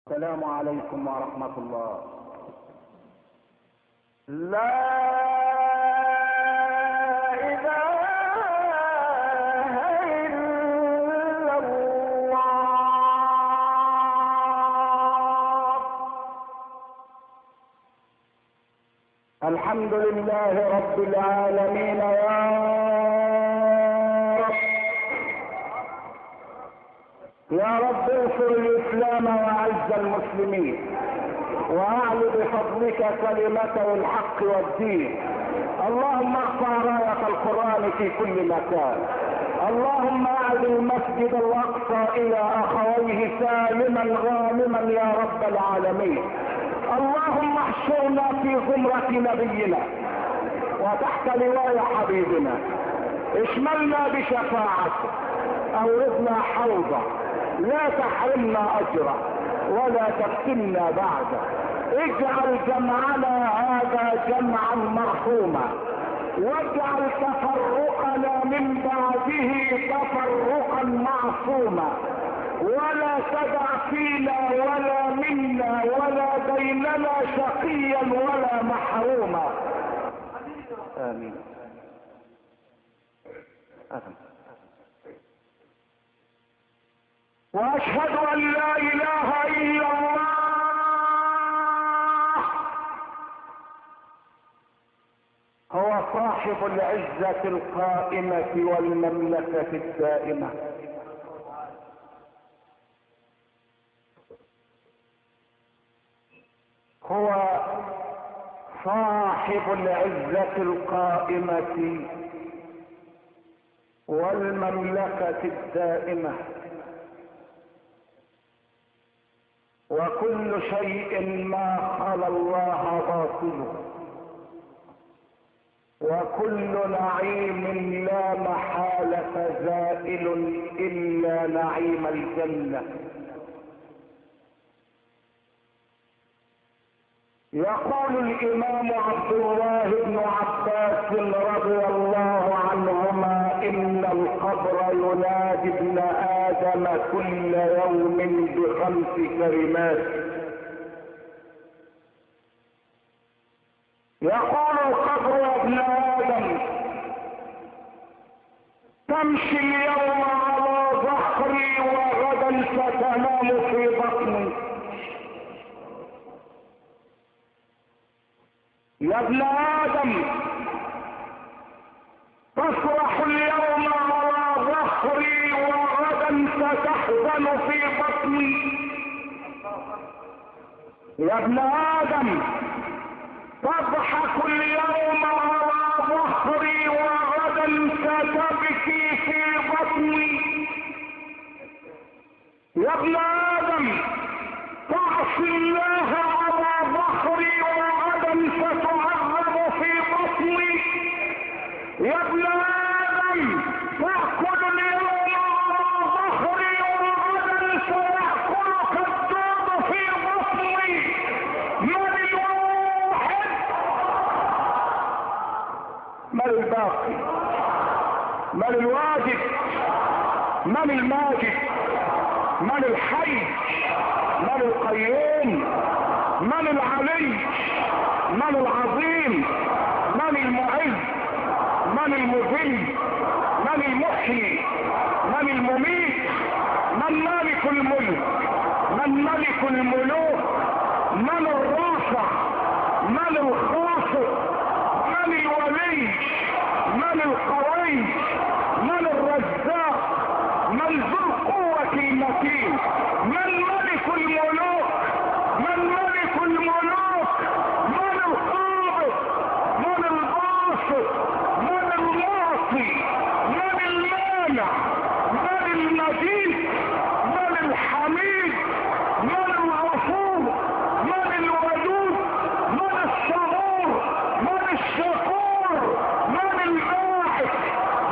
السلام عليكم ورحمة الله. لا إله إلا الله. الحمد لله رب العالمين يا رب انصر الاسلام واعز المسلمين واعل بفضلك كلمته الحق والدين. اللهم ارفع راية القرآن في كل مكان. اللهم اعد المسجد الاقصى الى اخويه سالما غانما يا رب العالمين. اللهم احشرنا في زمرة نبينا وتحت لواء حبيبنا، اشملنا بشفاعته، اوردنا حوضه، لا تحرمنا اجره ولا تفتنا بعده. اجعل جمعنا هذا جمعا مرحوما، واجعل تفرقنا من بعده تفرقا معصوما، ولا تدع فينا ولا منا ولا بيننا شقيا ولا محروما. امين. واشهد ان لا اله الا الله هو صاحب العزة القائمة والمملكة الدائمة. هو صاحب العزة القائمة والمملكة الدائمة، وكل شيء ما خلا الله باطل، وكل نعيم لا محالة زائل إلا نعيم الجنة. يقول الإمام عبد الله بن عباس رضي الله عنهما: إن القبر ينادي ابن آدم كل يوم ب5 كلمات. يقول القبر: يا ابن آدم، تمشي اليوم على ظهري وغدا ستنام في بطني. يا ابن آدم، تفرح اليوم على ظهري وغدا ستحزن في بطني. يا ابن آدم، تضحك اليوم على ظهري وغدا ستبكي في بطني. يا ابن آدم، تعصي الله على ظهري وغدا ستعذب في بطني. يا ابن آدم، تأكل اليوم على ظهري وغدا سيأكلك الدود في بطني. من الواحد؟ من الباقي؟ من الواجب؟ من الماجد؟ من الحي؟ من القيوم؟ من العلي؟ من العظيم؟ من المعز؟ من المذل؟ من المحيي؟ من المميت؟ من مالك الملك؟ من ملك الملوك؟ من الرافع؟ من الخافض؟ من الولي؟ من القوي؟ من الرزاق؟ من ذو القوة المتين؟ من ملك الملوك؟ من ملك الملوك؟ من القابض؟ من الباسط؟ من المعطي؟ من المانع؟ من المجيد؟ من الحميد؟ من الغفور؟ من الودود؟ من الصبور؟ من الشكور؟ من الباعث؟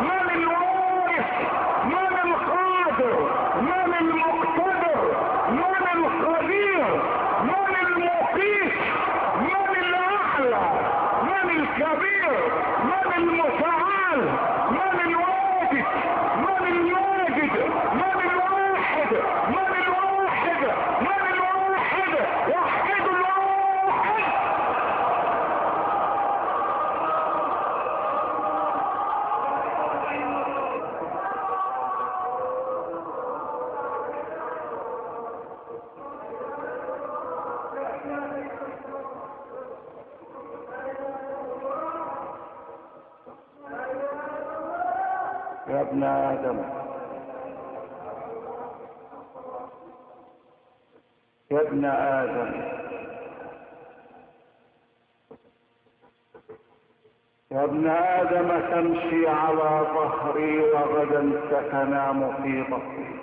يا ابن آدم، يا ابن آدم، يا ابن آدم، تمشي على ظهري وغدا ستنام في بطني.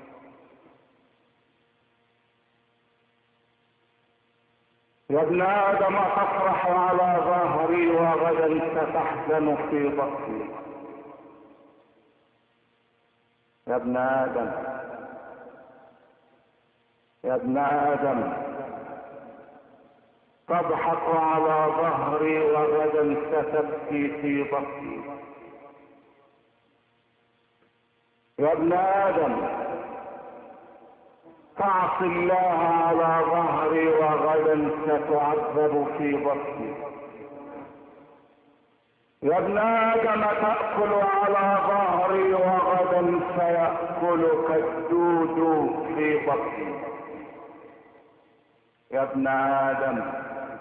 يا ابن آدم، تفرح على ظهري وغدا ستحزن في بطني. يا ابن آدم، يا ابن آدم، تضحك على ظهري وغدا ستبكي في بطني. يا ابن آدم، تعصي الله على ظهري وغدا ستعذب في بطني. يا ابن آدم، تأكل على ظهري وغدا سيأكلك الدود في بطني. يا ابن آدم،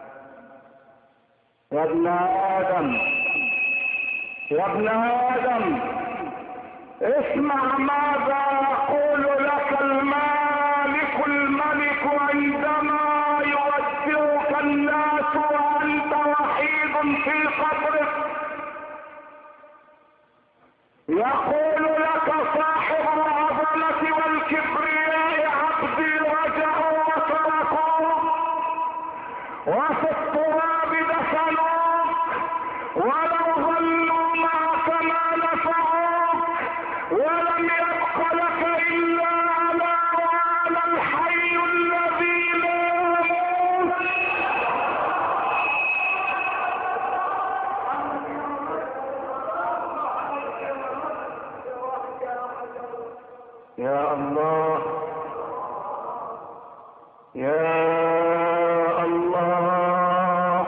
يا ابن آدم، يا ابن آدم، اسمع ماذا يقول لك المالك الملك عندما يودعك الناس وأنت وحيد في قبرك. يقول لك صاحب العظمة والكبرياء: عبدي رجعوا وتركوك، وفي التراب دفنوك، ولو ظلوا معك ما نفعوك، ولم يبق لك إلا على وعلى الحي الذي لا يموت. يا الله، يا الله،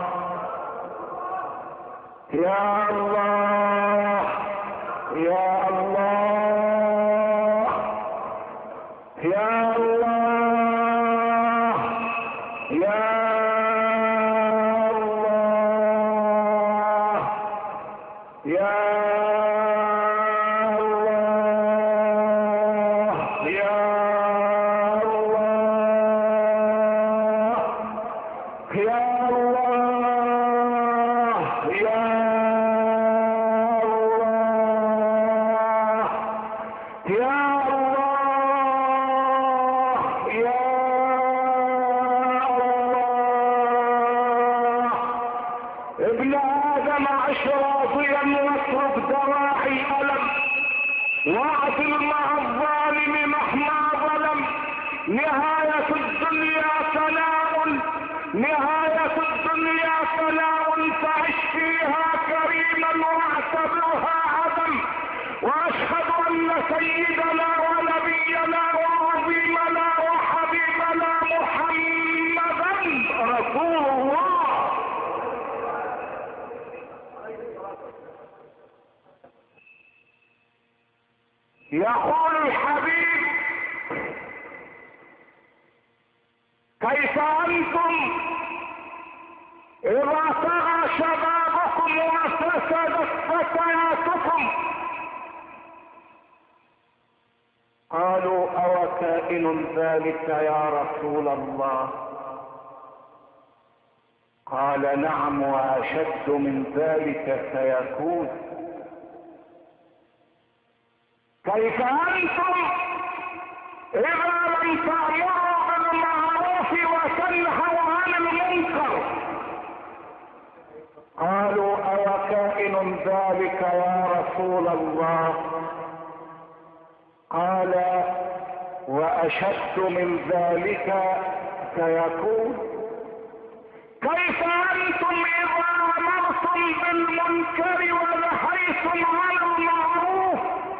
يا الله، يا الله، يا الله، يا الله، يا ابن آدم، عش راضيا واترك دواعي الألم، واعدل مع الظالم مهما ظلم. نهاية الدنيا ثناء، نهاية الدنيا ثناء، فعش فيها كريما واعتبرها عدم. واشهد ان سيدنا ونبينا وعظيمنا وحبيبنا محمدا رسول الله. يقول الحبيب: كيف أنتم إذا طغى شبابكم وفسدت فتياتكم؟ قالوا: أو كائن ذلك يا رسول الله؟ قال: نعم، وأشد من ذلك سيكون. كيف أنتم إذا لم تأمروا بالمعروف وتنهوا عن المنكر؟ قالوا: أو كائن ذلك يا رسول الله؟ قال: وأشد من ذلك سيكون. كيف أنتم إذا أمرتم بالمنكر ونهيتم عن المعروف؟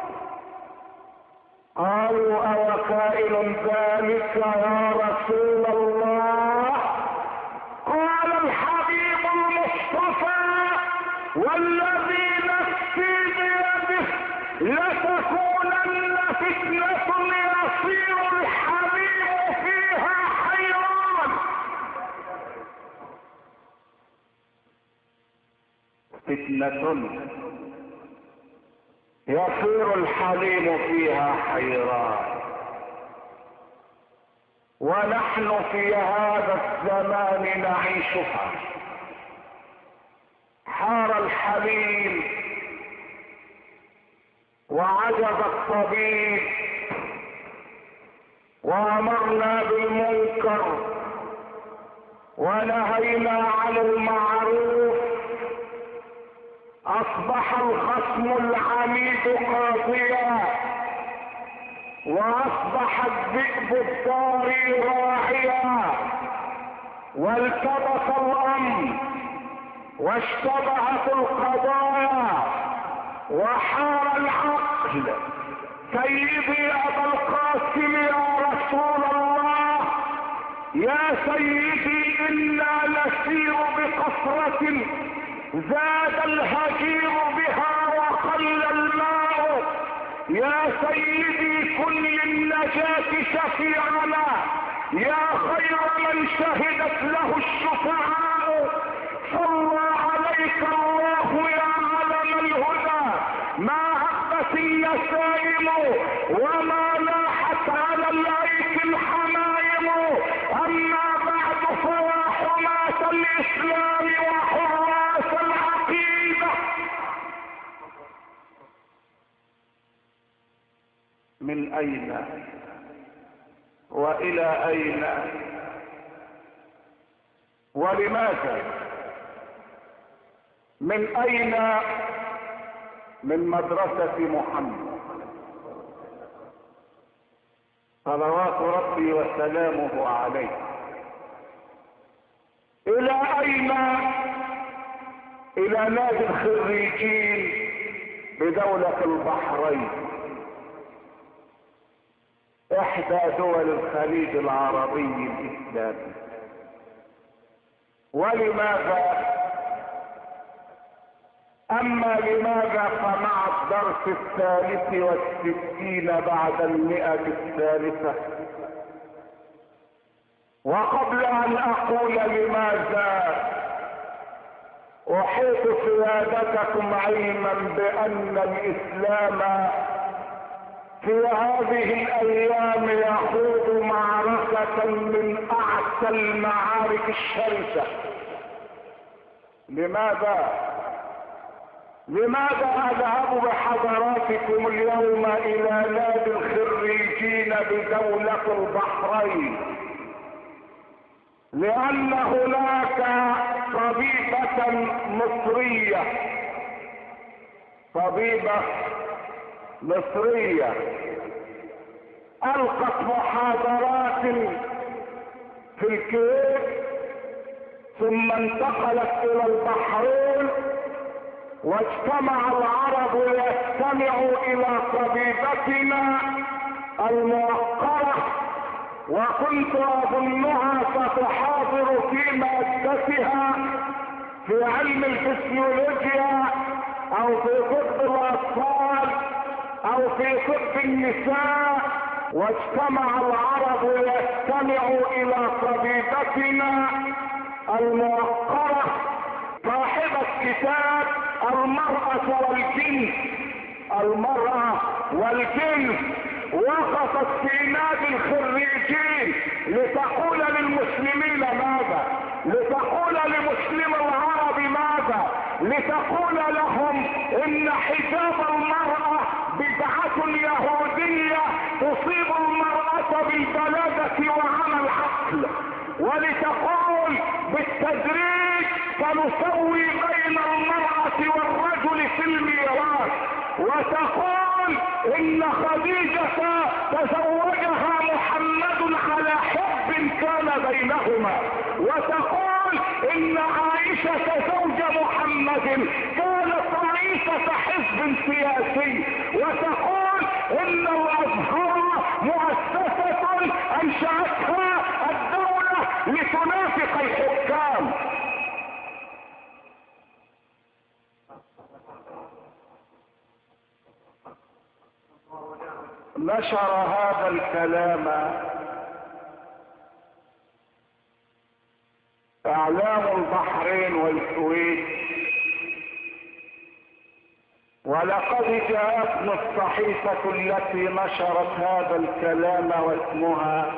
قالوا: أو كائن ذلك يا رسول الله؟ قال الحبيب المصطفى: والذي نفسي بيده لتكونن فتنة يصير الحبيب فيها حيران. فتنة يصير الحليم فيها حيران. ونحن في هذا الزمان نعيشها. حار الحليم وعجز الطبيب، وامرنا بالمنكر ونهينا عن المعروف. اصبح الخصم العميد قاضيا، واصبح الذئب الضاري راعيا، والتبس الامر واشتبهت القضايا وحار العقل. سيدي ابا القاسم يا رسول الله، يا سيدي انا نسير بقصرة زاد الهجير بها وقل الماء. يا سيدي كن للنجاة شفيعنا، يا خير من شهدت له الشفعاء. صلى عليك الله يا علم الهدى، ما هبت النسائم وما لاحت على الايك الحمائم. اما بعد فيا حماة الاسلام وحراس العقيدة، من اين والى اين ولماذا؟ من اين؟ من مدرسة محمد صلوات ربي وسلامه عليه. الى اين؟ الى نادي الخريجين بدولة البحرين، احدى دول الخليج العربي الاسلامي. ولماذا؟ اما لماذا فمع الدرس 63 بعد 100 الثالثة. وقبل ان اقول لماذا، احيط سيادتكم علما بان الاسلام في هذه الايام يخوض معركة من اعتى المعارك الشرسة. لماذا اذهب بحضراتكم اليوم الى نادي الخريجين بدولة البحرين؟ لان هناك طبيبة مصرية القت محاضرات في الكويت، ثم انتقلت الى البحرين، واجتمع العرب ليستمعوا الى طبيبتنا الموقرة، وكنت اظنها ستحاضر في مادتها في علم الفسيولوجيا او في طب الاطفال او في طب النساء. واجتمع العرب ليستمعوا الى طبيبتنا الموقرة صاحبة كتاب المرأة والجنس، وقفت في نادي الخريجين لتقول للمسلمين ماذا؟ لتقول لمسلم العرب ماذا؟ لتقول لهم ان حجاب المرأة بدعة يهودية تصيب المرأة بالبلادة وعمى العقل، ولتقول بالتدريج سنسوي بين المرأة والرجل في الميراث، وتقول ان خديجة تزوجها محمد على حب كان بينهما، وتقول ان عائشة زوج محمد كانت رئيسة حزب سياسي، وتقول ان الازهر مؤسسة انشأتها الدولة لتنافق الحكام. نشر هذا الكلام اعلام البحرين والكويت، ولقد جاءتنا الصحيفة التي نشرت هذا الكلام واسمها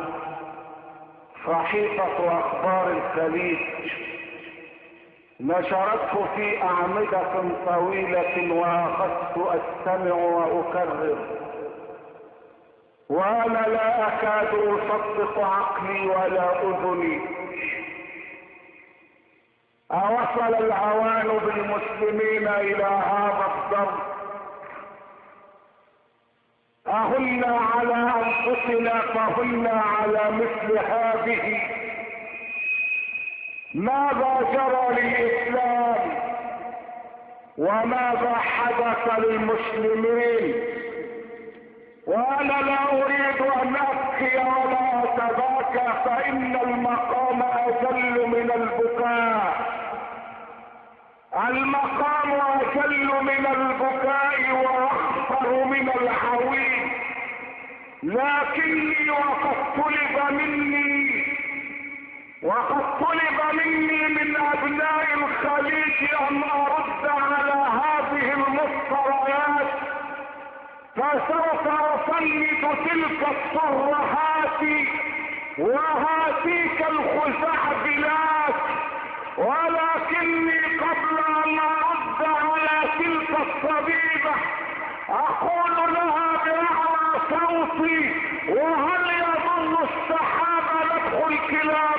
صحيفة اخبار الخليج، نشرته في اعمدة طويلة واخذت استمع واكرر، وانا لا اكاد اصدق عقلي ولا اذني. اوصل الهوان بالمسلمين الى هذا الضرب؟ اهلنا على انفسنا فهلنا على مثل هذه؟ ماذا جرى للاسلام وماذا حدث للمسلمين؟ وانا لا اريد ان ابكي ولا اتباكى، فان المقام اجل من البكاء، المقام اجل من البكاء واخطر من العويل. لكني وقد طلب مني من ابناء الخليج ان ارد على هذه المفتريات، فسوف افند تلك الصرخات وهاتيك الخزعبلات. ولكني قبل ان ارد على تلك الصبيبة اقول لها باعلى صوتي: وهل يضر السحاب نفخ الكلاب؟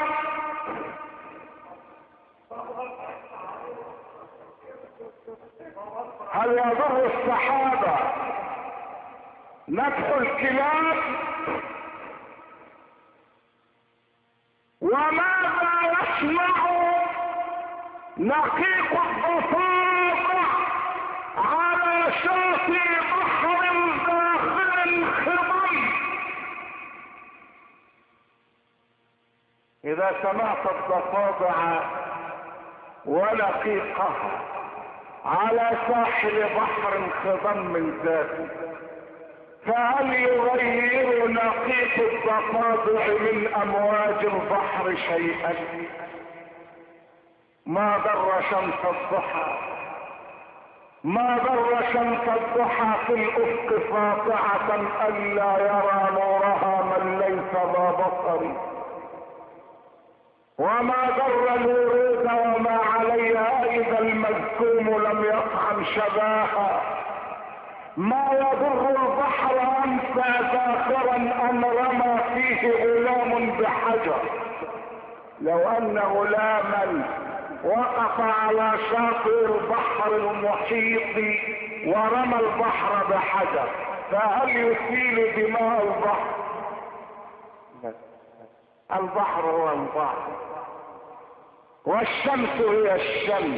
هل يضر السحاب نفخ الكلاب؟ وماذا يصنع نقيق الضفادع على شاطئ بحر داخل خضم؟ اذا سمعت الضفادع ونقيقها على ساحل بحر خضم ذاته، فهل يغير نقيق الضفادع من امواج البحر شيئا؟ ما ضر شمس الضحى، ما ضر شمس الضحى في الافق ساطعة الا يرى نورها من ليس ذا بصر. وما ضر الورود وما عليها اذا المزكوم لم يطعم شباها. ما يضر البحر امسى ذاخرا ان رمى فيه غلام بحجر. لو ان غلاما وقف على شاطئ البحر المحيط ورمى البحر بحجر، فهل يسيل دماء البحر؟ البحر هو البحر، والشمس هي الشمس،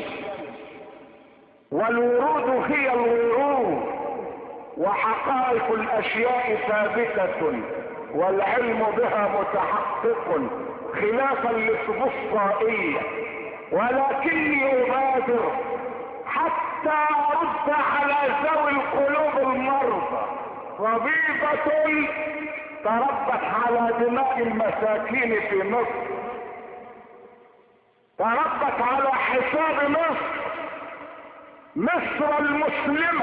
والورود هي الورود، وحقائق الاشياء ثابتة والعلم بها متحقق خلافا للسبسطائية. ولكني ابادر حتى ارد على ذوي القلوب المرضى. طبيبة تربت على دماء المساكين في مصر، تربت على حساب مصر المسلمة،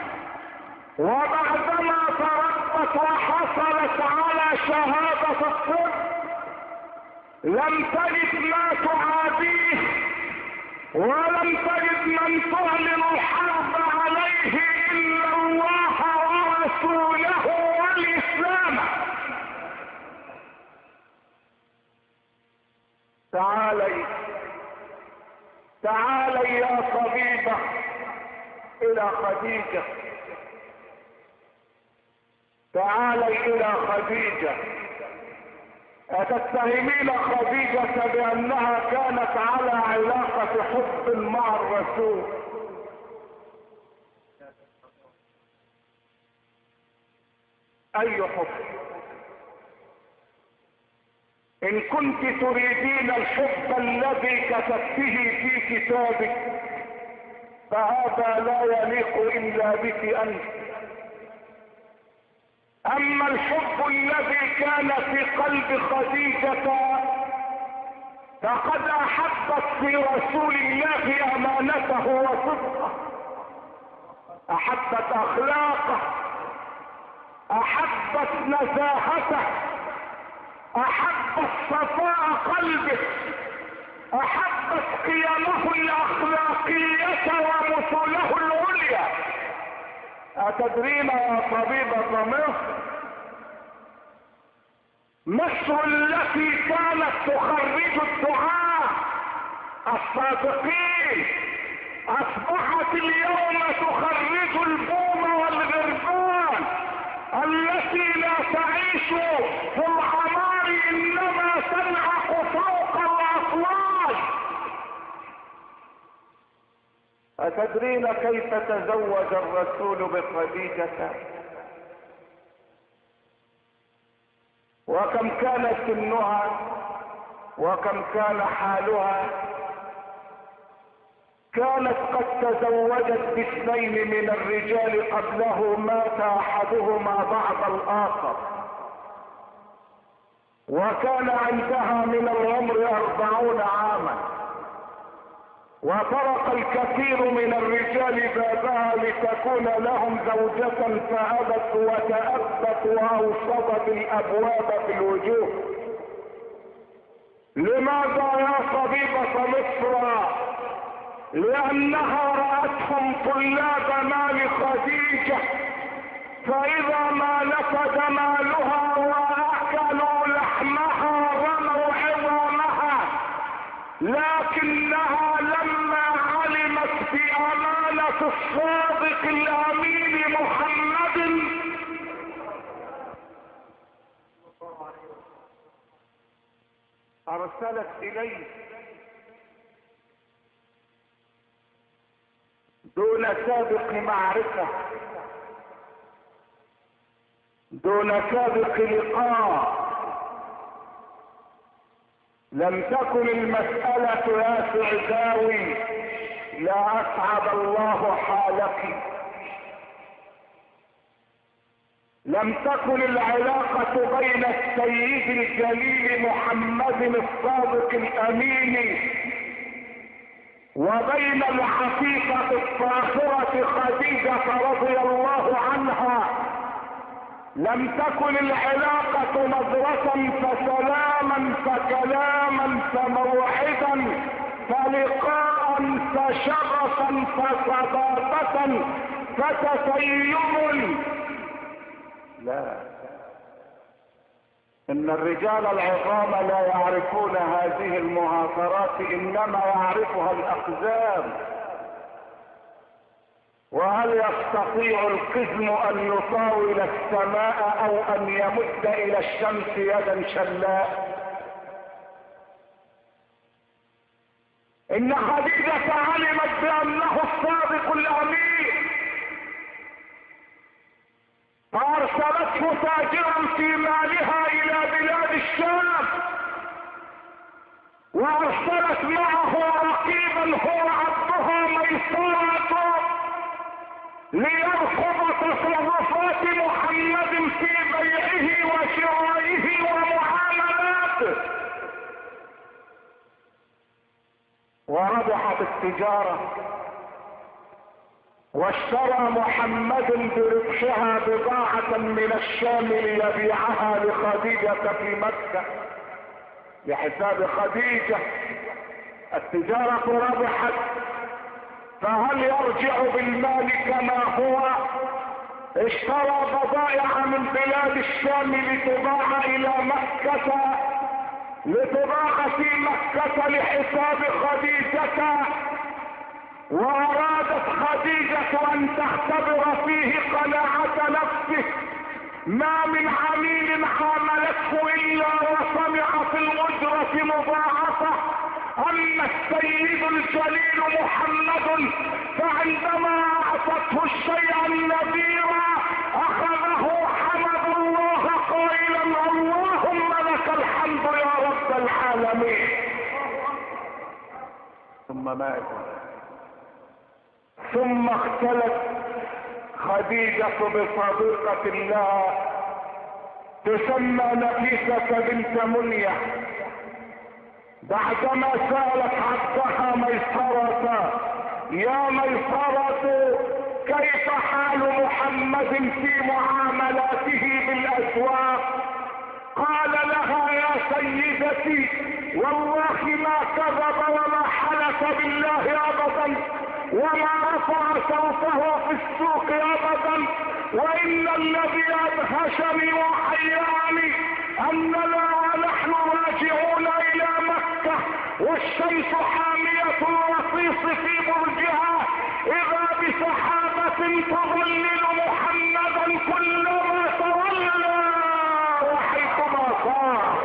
وبعدما تربت وحصلت على شهادة الطب لم تجد ما تعاديه، ولم تجد من تعلن الحرب عليه الا الله ورسوله والاسلام. تعالي يا طبيبة الى خديجة، تعالي الى خديجة. أتتهمين خديجة بأنها كانت على علاقة حب مع الرسول؟ أي حب؟ إن كنت تريدين الحب الذي كتبته في كتابك فهذا لا يليق إلا بك أنت. اما الحب الذي كان في قلب خديجة فقد احبت في رسول الله امانته وصدقه. احبت اخلاقه، احبت نزاهته، احبت صفاء قلبه، احبت قيمه الاخلاقية ومثله العليا. اتدرين يا طبيبة مصر التي كانت تخرج الدعاة الصادقين اصبحت اليوم تخرج البوم والغربان التي لا تعيش في العمار انما تنعق فوق الاطلال. اتدرين كيف تزوج الرسول بخديجة وكم كان سنها وكم كان حالها؟ كانت قد تزوجت باثنين من الرجال قبله، مات احدهما بعد الاخر، وكان عندها من العمر 40 عاما، وطرق الكثير من الرجال بابها لتكون لهم زوجة فأبت وتأبت وأوصدت الأبواب في الوجوه. لماذا يا طبيبة مصر؟ لأنها رأتهم طلاب مال خديجة، فإذا ما نفد مالها وأكلوا لحمها رموا عظامها، لكنها لما علمت بأمانة الصادق الأمين محمد أرسلت إليه دون سابق معرفة، دون سابق لقاء. لم تكن المسألة يا سعداوي لا أسعد الله حالك، لم تكن العلاقة بين السيد الجليل محمد الصادق الأمين وبين العفيفة الطاهرة خديجة رضي الله عنها، لم تكن العلاقة نظرة فسلاما فكلاما فموعدا فلقاء فشرفا فصداقة فتسيم. لا، ان الرجال العظام لا يعرفون هذه المهاترات، انما يعرفها الاقزام. وهل يستطيع القزم ان يطاول السماء او ان يمد الى الشمس يدا شلاء؟ ان خديجة علمت بانه الصادق الامين، فارسلته تاجرا في مالها الى بلاد الشام، وارسلت معه رقيبا هو عبدها ميسورة ليرفض تصرفات محمد في بيعه وشرائه ومعاملاته. وربحت التجارة، واشترى محمد بربحها بضاعة من الشام ليبيعها لخديجة في مكة بحساب خديجة. التجارة ربحت، فهل يرجع بالمال كما هو؟ اشترى بضائع من بلاد الشام لتباع الى مكة، لتباع في مكة لحساب خديجة، وارادت خديجة ان تختبر فيه قناعة نفسه. ما من عميل عاملته الا وسمع في الاجرة مضاعفة. اما السيد الجليل محمد فعندما اعطته الشيء النذير اخذه حمد الله قائلا اللهم لك الحمد يا رب العالمين. ثم مات، ثم اختلت خديجة بصديقة الله تسمى نفيسة بنت منية، بعدما سألت عبدها ميسرة: يا ميسرة كيف حال محمد في معاملاته بالاسواق؟ قال لها يا سيدتي والله ما كذب ولا حلف بالله ابدا وما رفع صوته في السوق ابدا، وان الذي ادهشني وحيرني اننا ونحن راجعون الى مكة والشمس حامية الرصيص في برجها اذا بسحابة تظلل محمدا كلما تولى وحيثما صار.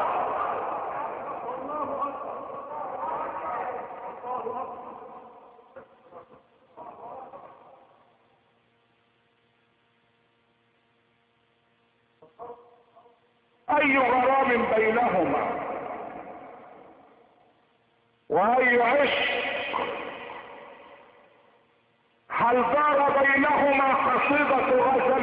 اي غرام بينهما واي عشق. هل دار بينهما قصيدة غزل؟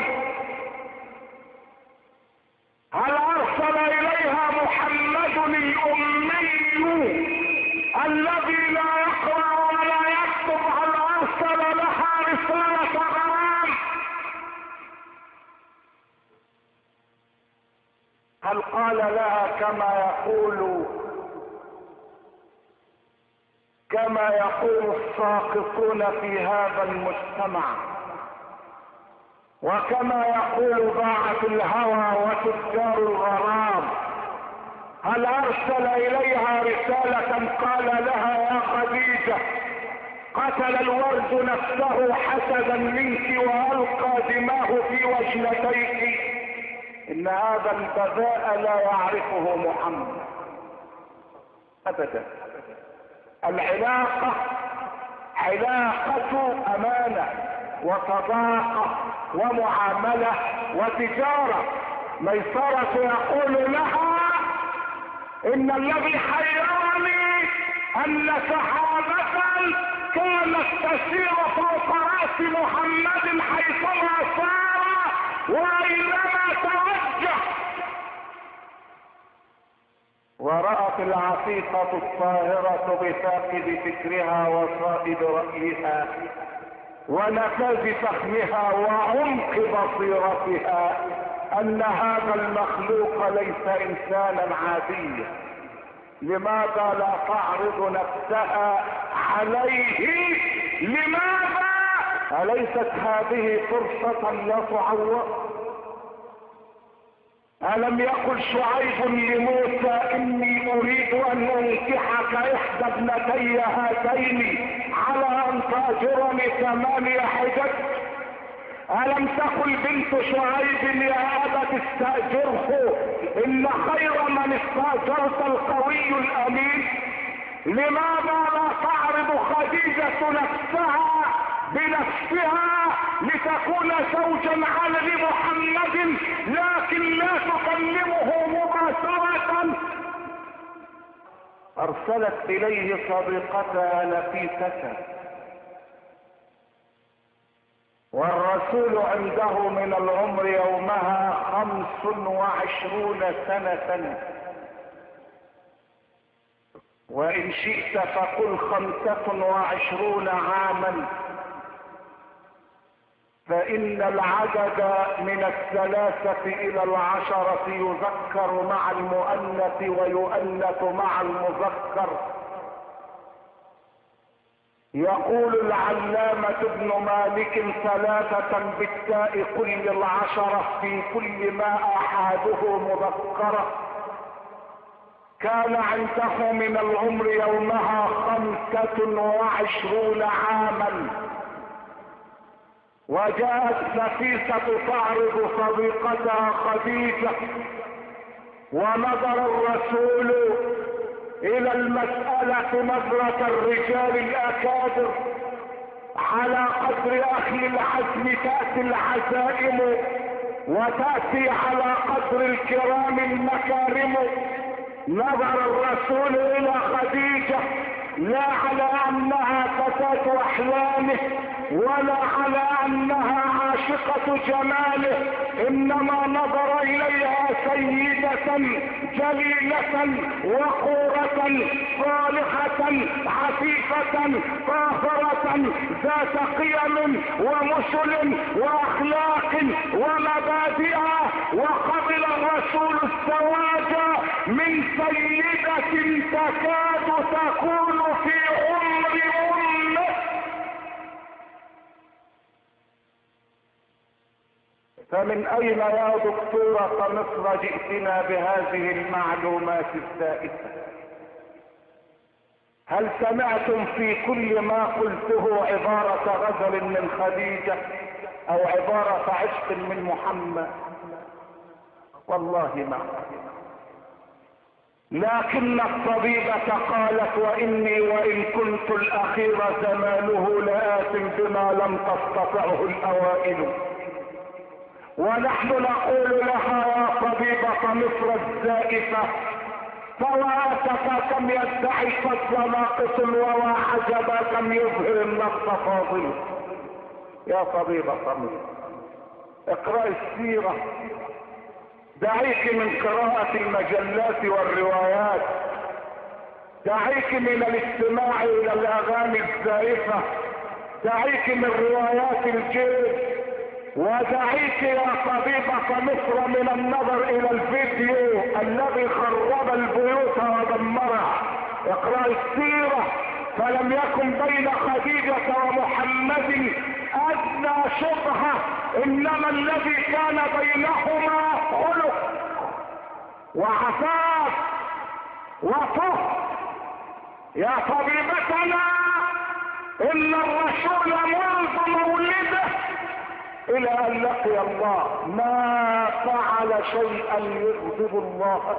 هل ارسل اليها محمد الامي الذي لا يقرأ ولا يكتب؟ هل ارسل لها رسالة غرام؟ هل قال لها كما يقول الساقطون في هذا المجتمع وكما يقول ضاعة الهوى وتجار الغرام؟ هل ارسل اليها رسالة قال لها يا خديجة قتل الورد نفسه حسدا منك والقى دماه في وجنتيك؟ ان هذا البذاء لا يعرفه محمد ابدا. العلاقة علاقة امانة وصداقة ومعاملة وتجارة. ميسرة يقول لها ان الذي حيرني ان سحابة كانت تسير فوق راس محمد حيثما سار واينما توجه، ورأت العفيفة الطاهرة بفاقد فكرها وصائب رأيها ونفاذ فهمها وعمق بصيرتها ان هذا المخلوق ليس انسانا عاديا. لماذا لا تعرض نفسها عليه؟ لماذا؟ أليست هذه فرصة لا تعوض؟ ألم يقل شعيب لموسى إني أريد أن أنكحك إحدى ابنتي هاتين على أن تأجرني 8 حجج؟ ألم تقل بنت شعيب يا أبت استأجره إن خير من استأجرت القوي الأمين؟ لماذا لا تعرض خديجة نفسها بنفسها لتكون زوجا على محمد لكن لا تكلمه مباشرة؟ ارسلت اليه صديقتها نفيسة والرسول عنده من العمر يومها 25 سنة، وان شئت فقل 25 عاما، فان العدد من 3 إلى 10 يذكر مع المؤنث ويؤنث مع المذكر. يقول العلامة ابن مالك 3 بالتاء كل 10 في كل ما احاده مذكرة. كان عنده من العمر يومها 25 عاما، وجاءت نفيسة تعرض صديقتها خديجة، ونظر الرسول الى المسألة نظرة الرجال الاكابر. على قدر اهل العزم تأتي العزائم وتأتي على قدر الكرام المكارم. نظر الرسول الى خديجة لا على انها فتاة احلامه ولا على انها عاشقة جماله، انما نظر اليها سيدة جليلة وقورة صالحة عفيفة طاهرة ذات قيم ومثل واخلاق ومبادئ، وقبل الرسول الزواج من سيدة تكاد تكون في عمر امه. فمن اين يا دكتورة مصر جئتنا بهذه المعلومات الزائفة؟ هل سمعتم في كل ما قلته عبارة غزل من خديجة او عبارة عشق من محمد؟ والله ما. لكن الطبيبة قالت واني وان كنت الاخير زمانه لآت بما لم تستطعه الاوائل. ونحن نقول لها يا طبيبة مصر الزائفة فواتك كم يدعي فضل ناقص وعجبا كم يظهر النقص فاضل. يا طبيبة مصر اقرأ السيرة، دعيك من قراءة المجلات والروايات، دعيك من الاستماع الى الاغاني الزائفة، دعيك من روايات الجيش، ودعيك يا طبيبة مصر من النظر الى الفيديو الذي خرب البيوت ودمرها. اقرأ السيرة، فلم يكن بين خديجة ومحمد ادنى شبهة، انما الذي كان بينهما خلق وعفاف وطهر. يا طبيبتنا ان الرسول منذ مولده الى ان لقي الله ما فعل شيئا يغضب الله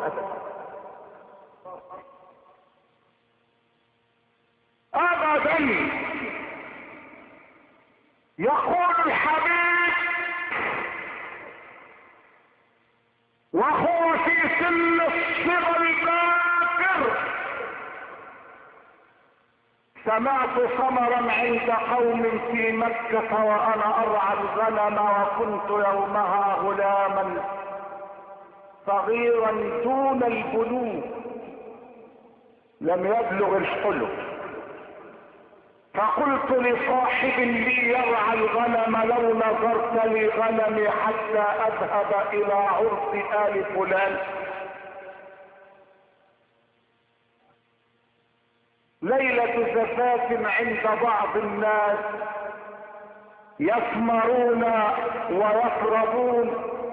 ابدا. يقول الحبيب وهو في سن الصغر الباكر: سمعت صمرا عند قوم في مكة وانا ارعى الغنم، وكنت يومها غلاما صغيرا دون البلوغ لم يبلغ الحلم، فقلت لصاحب لي يرعى الغنم لو نظرت لي غنمي حتى اذهب الى عرس آل فلان. ليلة زفاف عند بعض الناس يثمرون ويطربون،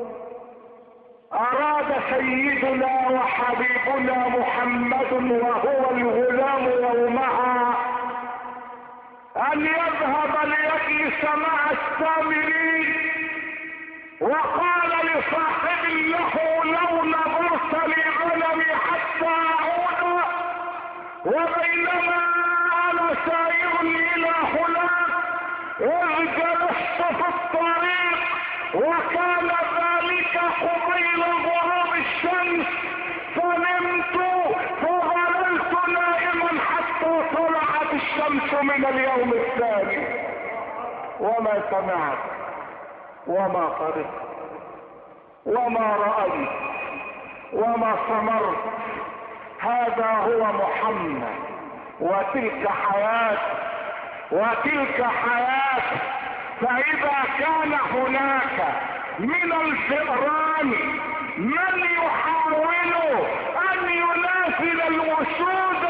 اراد سيدنا وحبيبنا محمد وهو الغلام يومها ان يذهب ليجلس مع السامرين، وقال لصاحب له لو نظرت لغنمي حتى اعود. وبينما انا سائر الى هناك اذ جلست في الطريق، وكان ذلك قبيل غروب الشمس، فنمت فظللت نائما حتى طلعت الشمس من اليوم الثاني، وما سمعت وما قرأت وما رأيت وما سمرت. هذا هو محمد، وتلك حياة وتلك حياة. فإذا كان هناك من الفئران من يحاول أن ينازل الوسود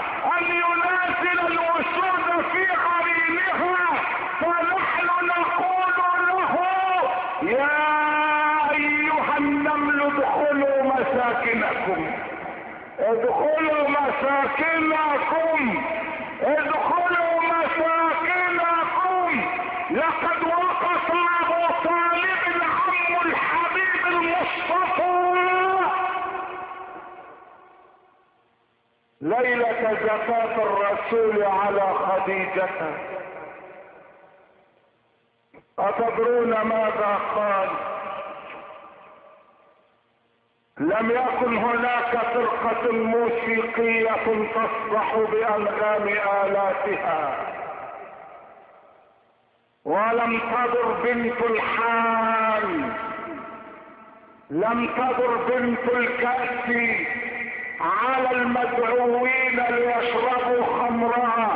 في عرينها، فنحن نقول له يا أيها النمل ادخلوا مساكنكم، ادخلوا مساكنكم، ادخلوا مساكنكم. لقد وقف ابو طالب عم الحبيب المصطفى ليلة زفاف الرسول على خديجة. أتدرون ماذا قال؟ لم يكن هناك فرقة موسيقية تصدح بأنغام آلاتها، ولم تدر بنت الحان، لم تدر بنت الكأس على المدعوين ليشربوا خمرها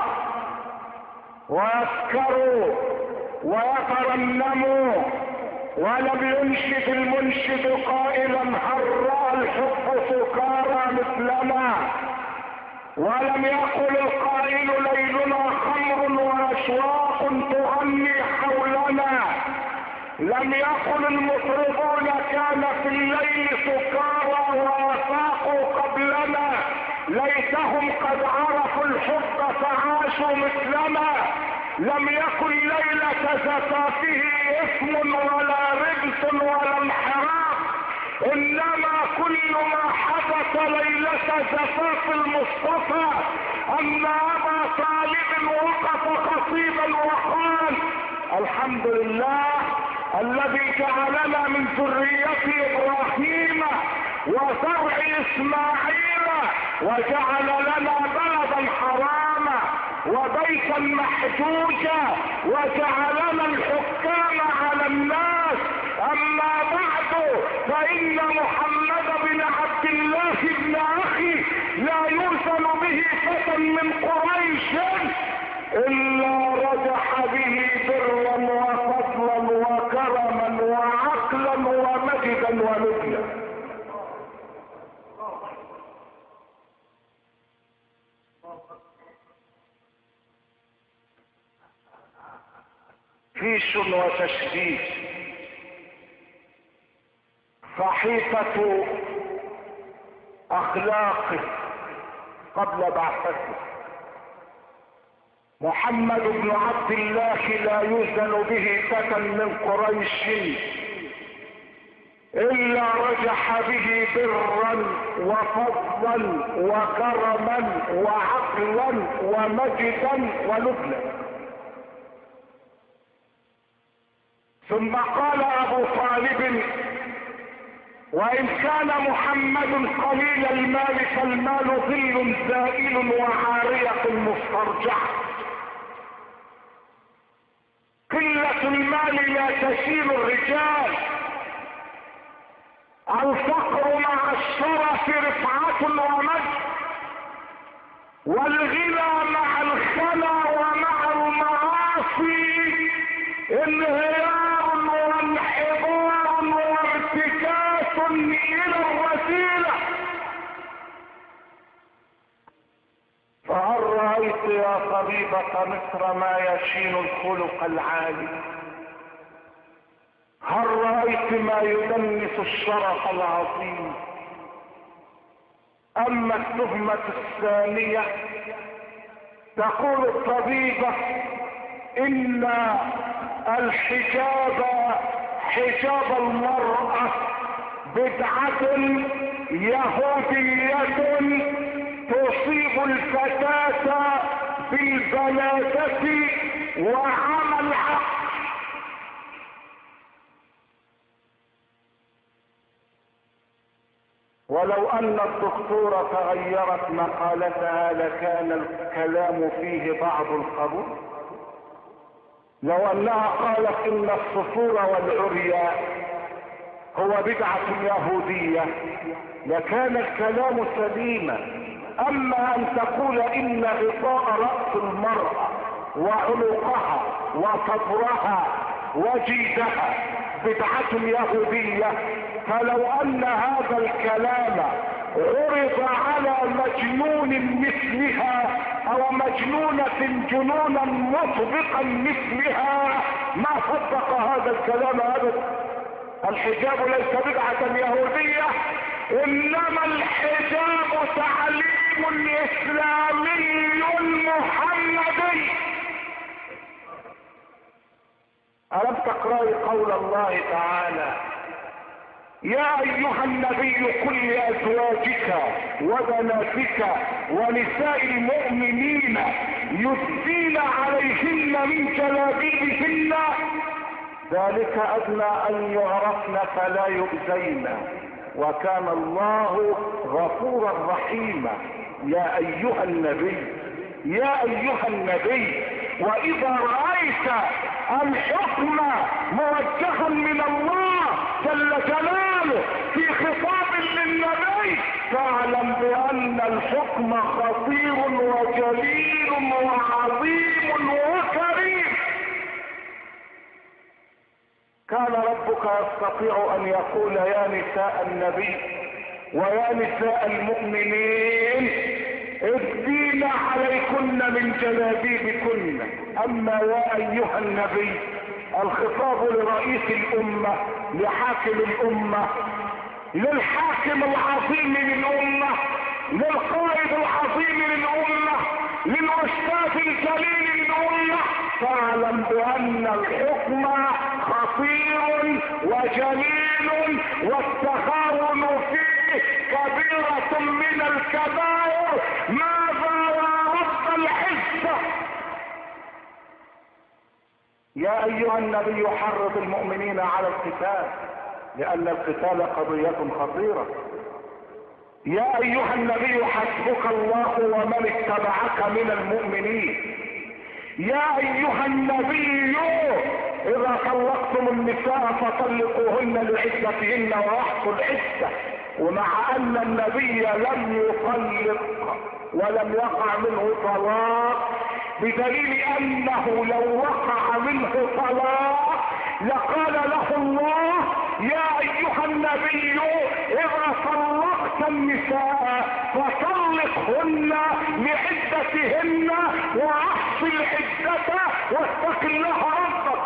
ويسكروا ويترنموا. ولم ينشد المنشد قائلا هل رأى الحب سكارى مثلنا، ولم يقل القائل ليلنا خمر واشواق تغني حولنا، لم يقل المطربون كان في الليل سكارى وافاقوا قبلنا، ليتهم قد عرفوا الحب فعاشوا مثلنا. لم يكن ليلة زفافه اسم ولا رجس ولا انحراف، انما كل ما حدث ليلة زفاف المصطفى ان ابا طالب وقف خطيبا وقال الحمد لله الذي جعلنا من ذرية ابراهيم وزرع اسماعيل وجعل لنا بلدا حراما وبيتا محجوجا وجعلنا الحكام على الناس. اما بعد فان محمد بن عبد الله بن اخي لا يوزن به فتى من قريش الا رجح به برا وفضلا وكرما وعقلا ومجدا ونبلا. فيش وتشديد. صحيفة اخلاقه قبل بعثته. محمد بن عبد الله لا يوزن به فتى من قريش الا رجح به برا وفضلا وكرما وعقلا ومجدا ونبلا. ثم قال ابو طالب وان كان محمد قليل المال فالمال ظل زائل وعارية مسترجعة. قلة المال لا تشيل الرجال، الفقر مع الشرف رفعة ومجد، والغنى مع الخنا ومع المعاصي انهيار وانحدار وارتكاس الى الوسيلة. فهل رأيت يا طبيبة مصر ما يشين الخلق العالي؟ هل رأيت ما يدنس الشرف العظيم؟ اما التهمة الثانية تقول الطبيبة ان الحجاب حجاب المرأة بدعة يهودية تصيب الفتاة بالبلادة وعمى العقل. ولو ان الدكتورة غيرت مقالتها لكان الكلام فيه بعض القبول. لو انها قالت ان الصفور والعري هو بدعة يهودية لكان الكلام سليما. اما ان تقول ان غطاء رأس المرأة وعنقها وصدرها وجيدها بدعة يهودية، فلو ان هذا الكلام عرض على مجنون مثلها او مجنونة جنونا مطبقا مثلها ما صدق هذا الكلام ابدا. الحجاب ليس بدعة يهودية، انما الحجاب تعليم اسلامي محمدي. ألم تقرأي قول الله تعالى يا ايها النبي قل لازواجك وبناتك ونساء المؤمنين يدنين عليهن من جلابيبهن ذلك ادنى ان يعرفن فلا يؤذين وكان الله غفورا رحيما. يا ايها النبي، يا ايها النبي، واذا رأيت الحكم موجها من الله جل جلاله في خطاب للنبي فاعلم بان الحكم خطير وجليل وعظيم وكريم. كان ربك يستطيع ان يقول يا نساء النبي ويا نساء المؤمنين ادين عليكن من جلابيبكن. اما يا ايها النبي الخطاب لرئيس الامة، لحاكم الامة، للحاكم العظيم للامة، للقائد العظيم للامة، للأستاذ الجليل للأمة. فاعلم بأن الحكم خطير وجليل والتهاون فيه كبيرة من الكبائر. ماذا يا رب العزة؟ يا أيها النبي حرض المؤمنين على القتال لأن القتال قضية خطيرة. يا ايها النبي حسبك الله ومن اتبعك من المؤمنين. يا ايها النبي اذا طلقتم النساء فطلقوهن لعدتهن واحصوا العدة. ومع ان النبي لم يطلق ولم يقع منه طلاق، بدليل انه لو وقع منه طلاق لقال له الله يا ايها النبي اذا طلقت النساء فطلقهن لعدتهن واحص العدة واتق الله ربك.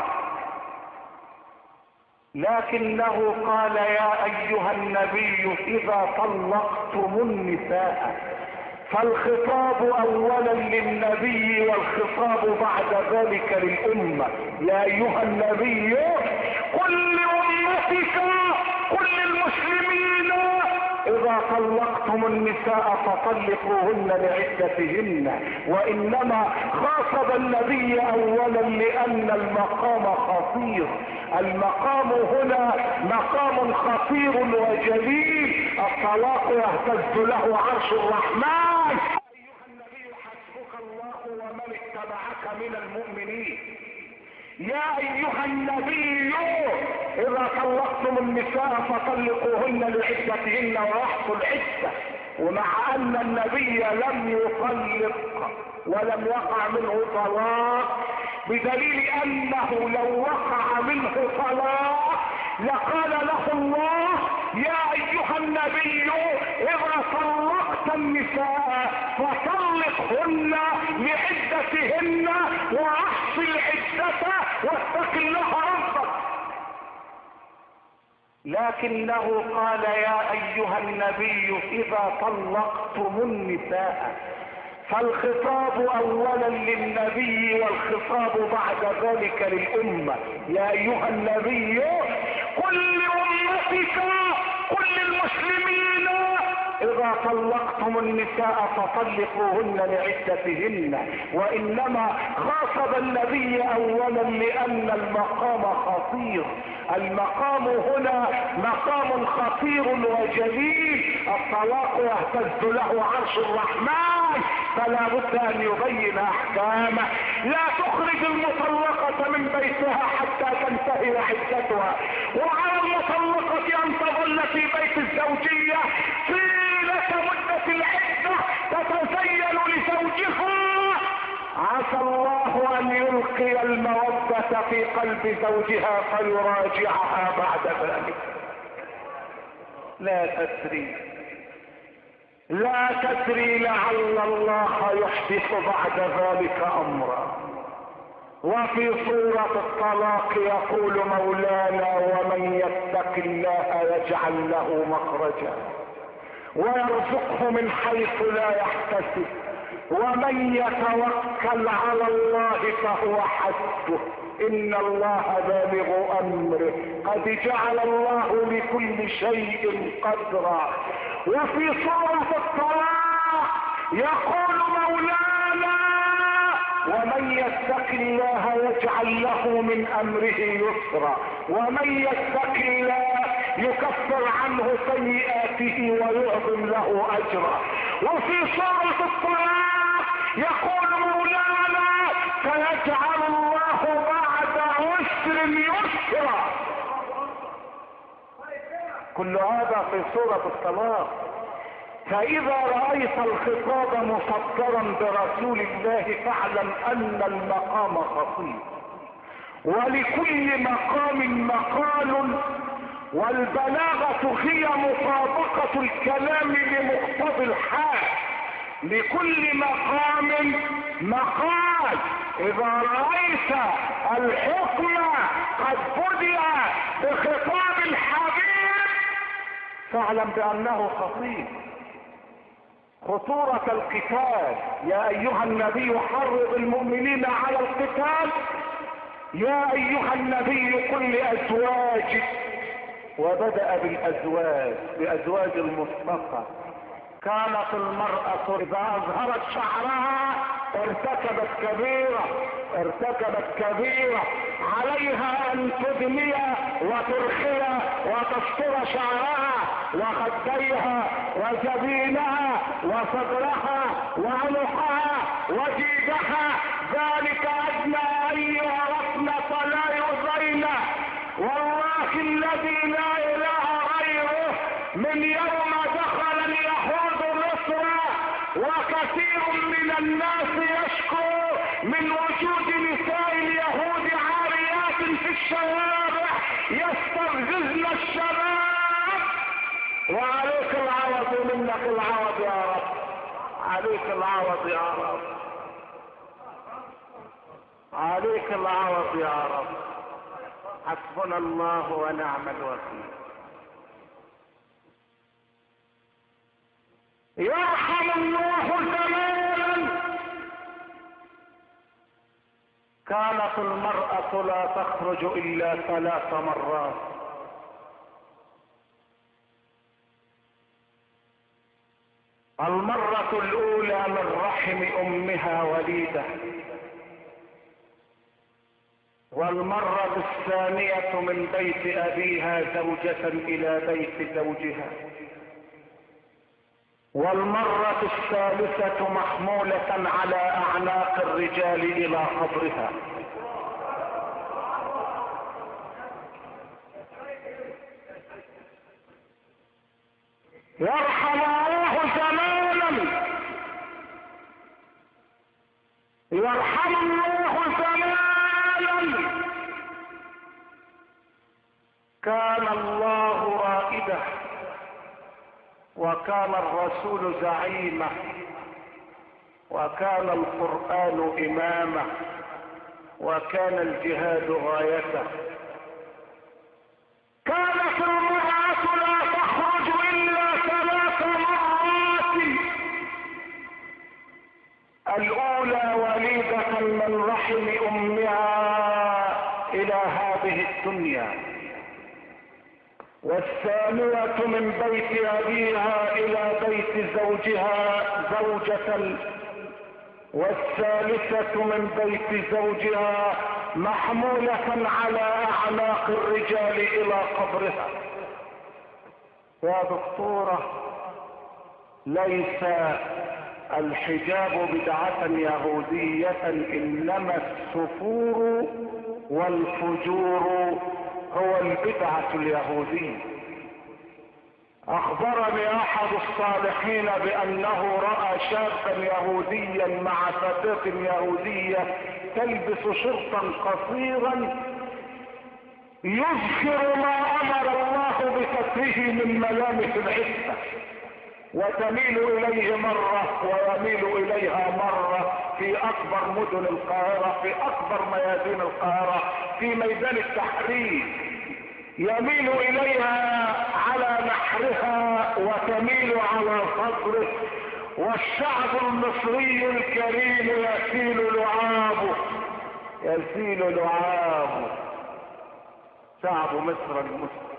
لكنه قال يا ايها النبي اذا طلقتم النساء، فالخطاب اولا للنبي والخطاب بعد ذلك للامة. يا ايها النبي قل لامتك، قل للمسلمين اذا طلقتم النساء فطلقوهن لعدتهن. وانما خاطب النبي اولا لان المقام خطير. المقام هنا مقام خطير وجليل. الطلاق يهتز له عرش الرحمن. ايها النبي حسبك الله ومن اتبعك من المؤمنين. يا ايها النبي اذا طلقتم النساء فطلقوهن لعدتهن واحصوا العدة. ومع ان النبي لم يطلق ولم يقع منه طلاق، بدليل انه لو وقع منه طلاق لقال له الله يا ايها النبي اذا طلقت النساء فطلقهن لعدتهن واحص العدة واتق الله ربك. لكنه قال يا ايها النبي اذا طلقتم النساء، فالخطاب اولا للنبي والخطاب بعد ذلك للامة. يا ايها النبي قل لامتك، قل للمسلمين اذا طلقتم النساء فطلقوهن لعدتهن. وانما خاطب النبي اولا لان المقام خطير. المقام هنا مقام خطير وجليل. الطلاق يهتز له عرش الرحمن، فلا بد ان يبين احكامه. لا تخرج المطلقة من بيتها حتى تنتهي عدتها، وعلى المطلقة ان تظل في بيت الزوجية طيلة مدة العدة تتزين لزوجها، عسى الله ان يلقي المودة في قلب زوجها فيراجعها بعد ذلك. لا تدري لعل الله يحدث بعد ذلك امرا. وفي سورة الطلاق يقول مولانا ومن يتق الله يجعل له مخرجا ويرزقه من حيث لا يحتسب ومن يتوكل على الله فهو حسبه ان الله بالغ امره قد جعل الله لكل شيء قدرا. وفي سورة الطلاق يقول مولانا ومن يتق الله يجعل له من امره يسرا ومن يتق الله يكفر عنه سيئاته ويعظم له اجرا. وفي سورة الطلاق يقول مولانا سيجعل الله بعد عسر يسرا. كل هذا في سورة الطلاق. فإذا رأيت الخطاب مصدرا برسول الله فاعلم أن المقام خطير، ولكل مقام مقال، والبلاغة هي مطابقة الكلام لمقتضى الحال. لكل مقام مقال. إذا رأيت الحكم قد بدأ بخطاب الحبيب فاعلم بأنه خطير. خطورة القتال. يا أيها النبي حرض المؤمنين على القتال. يا أيها النبي قل لأزواجك، وبدأ بالأزواج بأزواج المصطفى. كانت المرأة إذا أظهرت شعرها ارتكبت كبيرة عليها أن تدمي وترخي وتستر شعرها وخديها وجبينها وصدرها وعنقها وجيدها، ذلك أدنى أن يعرفن فلا يؤذين. والله الذي لا إله غيره من يوم دخل اليهود مصر وكثير من الناس يشكو من وجود نساء اليهود عاريات في الشوارع يستفززن الشباب. وعليك العوض منك العوض يا رب، عليك العوض يا رب، عليك العوض يا رب. حسبنا الله ونعم الوكيل. يرحم الله زمانا كانت المرأة لا تخرج إلا 3 مرات. المرة الأولى من رحم أمها وليدة، والمرة الثانية من بيت أبيها زوجة إلى بيت زوجها، والمرة الثالثة محمولة على أعناق الرجال إلى قبرها. يرحم الله زمانا، يرحم الله زمانا كان الله رائده، وكان الرسول زعيمه، وكان القرآن إمامه، وكان الجهاد غايته. كانت المرأة لا تخرج إلا 3 مرات. الأولى وليدة من رحم أمها إلى هذه الدنيا، والثانية من بيت أبيها إلى بيت زوجها زوجة، والثالثة من بيت زوجها محمولة على أعناق الرجال إلى قبرها. يا دكتورة، ليس الحجاب بدعة يهودية، إنما السفور والفجور هو البدعة اليهودية. أخبرني أحد الصالحين بأنه رأى شابا يهوديا مع فتاة يهودية تلبس شرطا قصيرا يذكر ما أمر الله بستره من ملامح العفة، وتميل إليه مرة ويميل إليها مرة في أكبر مدن القاهرة، في أكبر ميادين القاهرة، في ميدان التحرير، يميل إليها على نحرها وتميل على صدره، والشعب المصري الكريم يسيل لعابه، يسيل لعابه. شعب مصر المسلم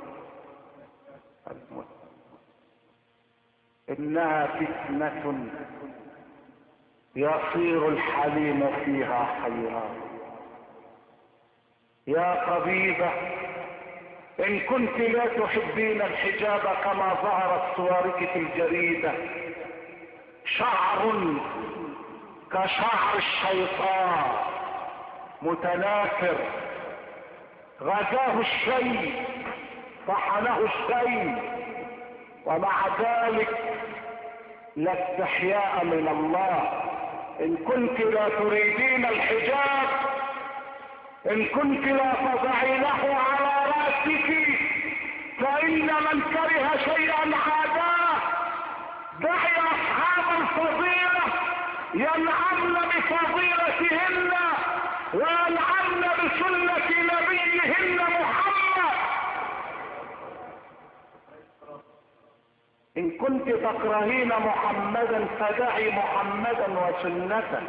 إنها فتنة يصير الحليم فيها حيران. يا طبيبة ان كنت لا تحبين الحجاب كما ظهرت صورك في الجريدة، شعر كشعر الشيطان متناثر، غزاه الشيء طحنه الشيء، ومع ذلك لا استحياء من الله. ان كنت لا تريدين الحجاب، ان كنت لا تضعينه على رأسك، فإن من كره شيئا عاداه. دعي أصحاب الفضيلة ينعمن بفضيلتهن وينعمن بسنة نبيهن محمد. ان كنت تكرهين محمدا فدعي محمدا وسنته،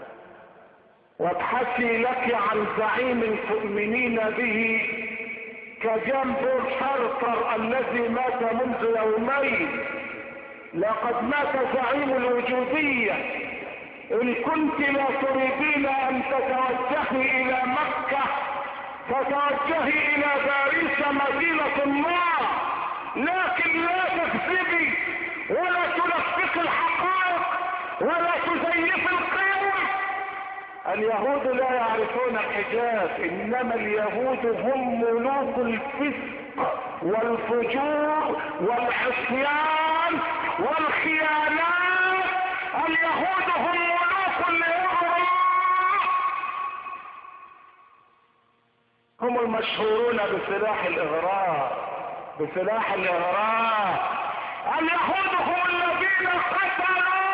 وابحثي لك عن زعيم تؤمنين به كجان بول شارتر الذي مات منذ يومين. لقد مات زعيم الوجودية. ان كنت لا تريدين ان تتوجهي الى مكة فتوجهي الى باريس مدينة النار، لكن لا تكذبي ولا تلفقي الحقائق ولا تزيفي القيم. اليهود لا يعرفون الحجاب، انما اليهود هم ملوك الفسق والفجور والعصيان والخيانات. اليهود هم ملوك الإغراء، هم المشهورون بسلاح الإغراء، بسلاح الإغراء. اليهود هم الذين قتلوا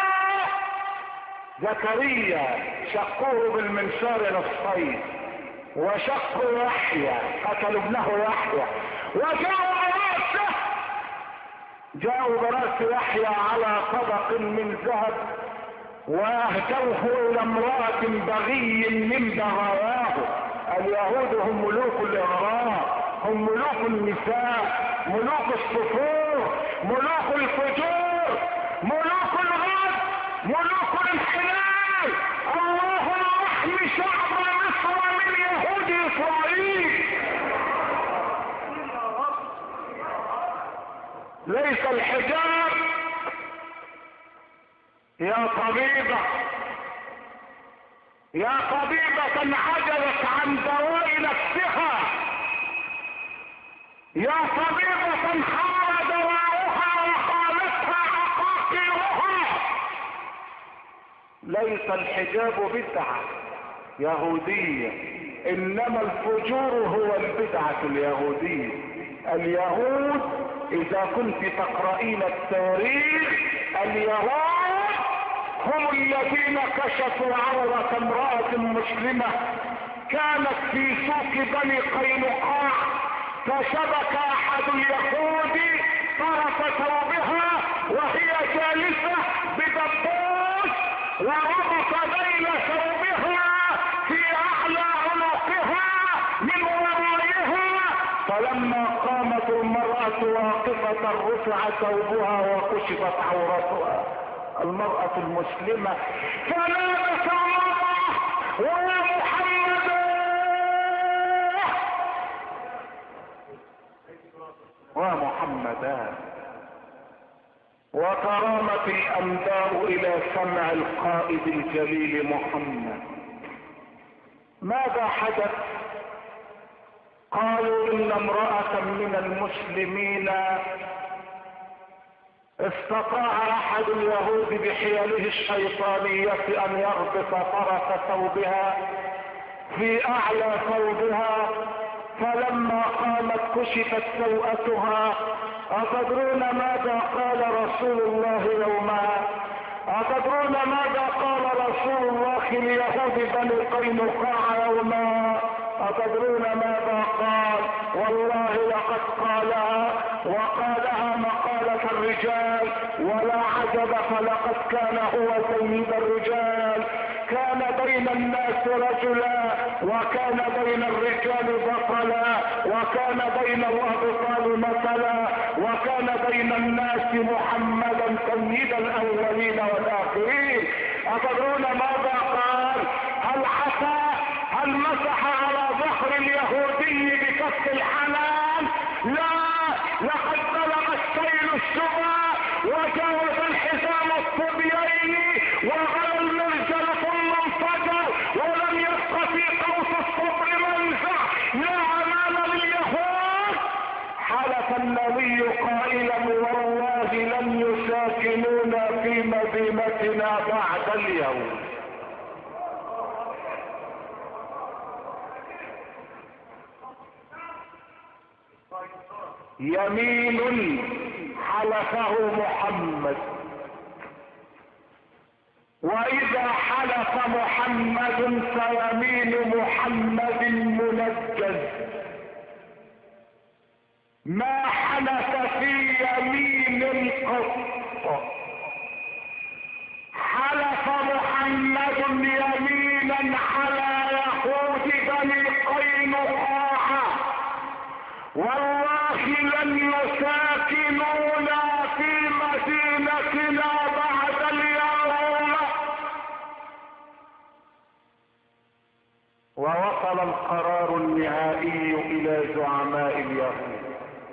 زكريا، شقوه بالمنشار نصفين، وشقوا يحيى، قتلوا ابنه يحيى، جاءوا برأس يحيى على طبق من ذهب واهدوه الى امرأة بغي من بغاياه. اليهود هم ملوك الإغراء، هم ملوك النساء، ملوك الصفور، ملوك الفجور، ملوك الغد، ملوك الانحلال. اللهم احمي شعب مصر من يهود اسرائيل. ليس الحجاب يا طبيبة، يا طبيبة عجزت عن دواء نفسها، يا طبيبة حار دواؤها وخالتها عقاقيرها. ليس الحجاب بدعة يهودية، انما الفجور هو البدعة اليهودية. اليهود اذا كنت تقرأين التاريخ، اليهود هم الذين كشفوا عورة امرأة مسلمة كانت في سوق بني قينقاع، فشبك احد اليهود طرف ثوبها وهي جالسة بدبوس، وربط بين ثوبها في اعلى عنقها من ورائها، فلما قامت المرأة واقفة رفع ثوبها وكشفت عورتها. المرأة المسلمة فنادت الله ويا محمد ومحمدا. وكرامت الأنباء إلى سمع القائد الجليل محمد. ماذا حدث؟ قالوا إن امرأة من المسلمين استطاع احد اليهود بحيله الشيطانية ان يربط طرف ثوبها في اعلى ثوبها، فلما قامت كشفت سوءتها. أتدرون ماذا قال رسول الله يومها؟ أتدرون ماذا قال رسول الله ليهود بني قينقاع يومها؟ أتدرون ماذا قال؟ والله لقد قالها، وقالها مقالة الرجال، ولا عجب، فلقد كان هو سيد الرجال. كان بين الناس رجلا، وكان بين الرجال بطلا، وكان بين الابطال مثلا، وكان بين الناس محمدا سيد الاولين والاخرين. أتدرون ماذا قال؟ هل عفا؟ هل مسح على ظهر اليهودي بكف الحنان؟ وجاوز الحزام الصبيين وغلى المرجل ثم انفجر ولم يبق في قوس الصبر منزع لا امان لليهود. حلف النبي قائلا والله لن يساكنونا في مدينتنا بعد اليوم. يمين حلفه محمد، واذا حلف محمد فيمين محمد منجز. ما حلف في يمين قط. حلف محمد يمينا على يهود بني قينقاع والله لن يساكنونا في مدينتنا بعد اليوم. ووصل القرار النهائي الى زعماء اليهود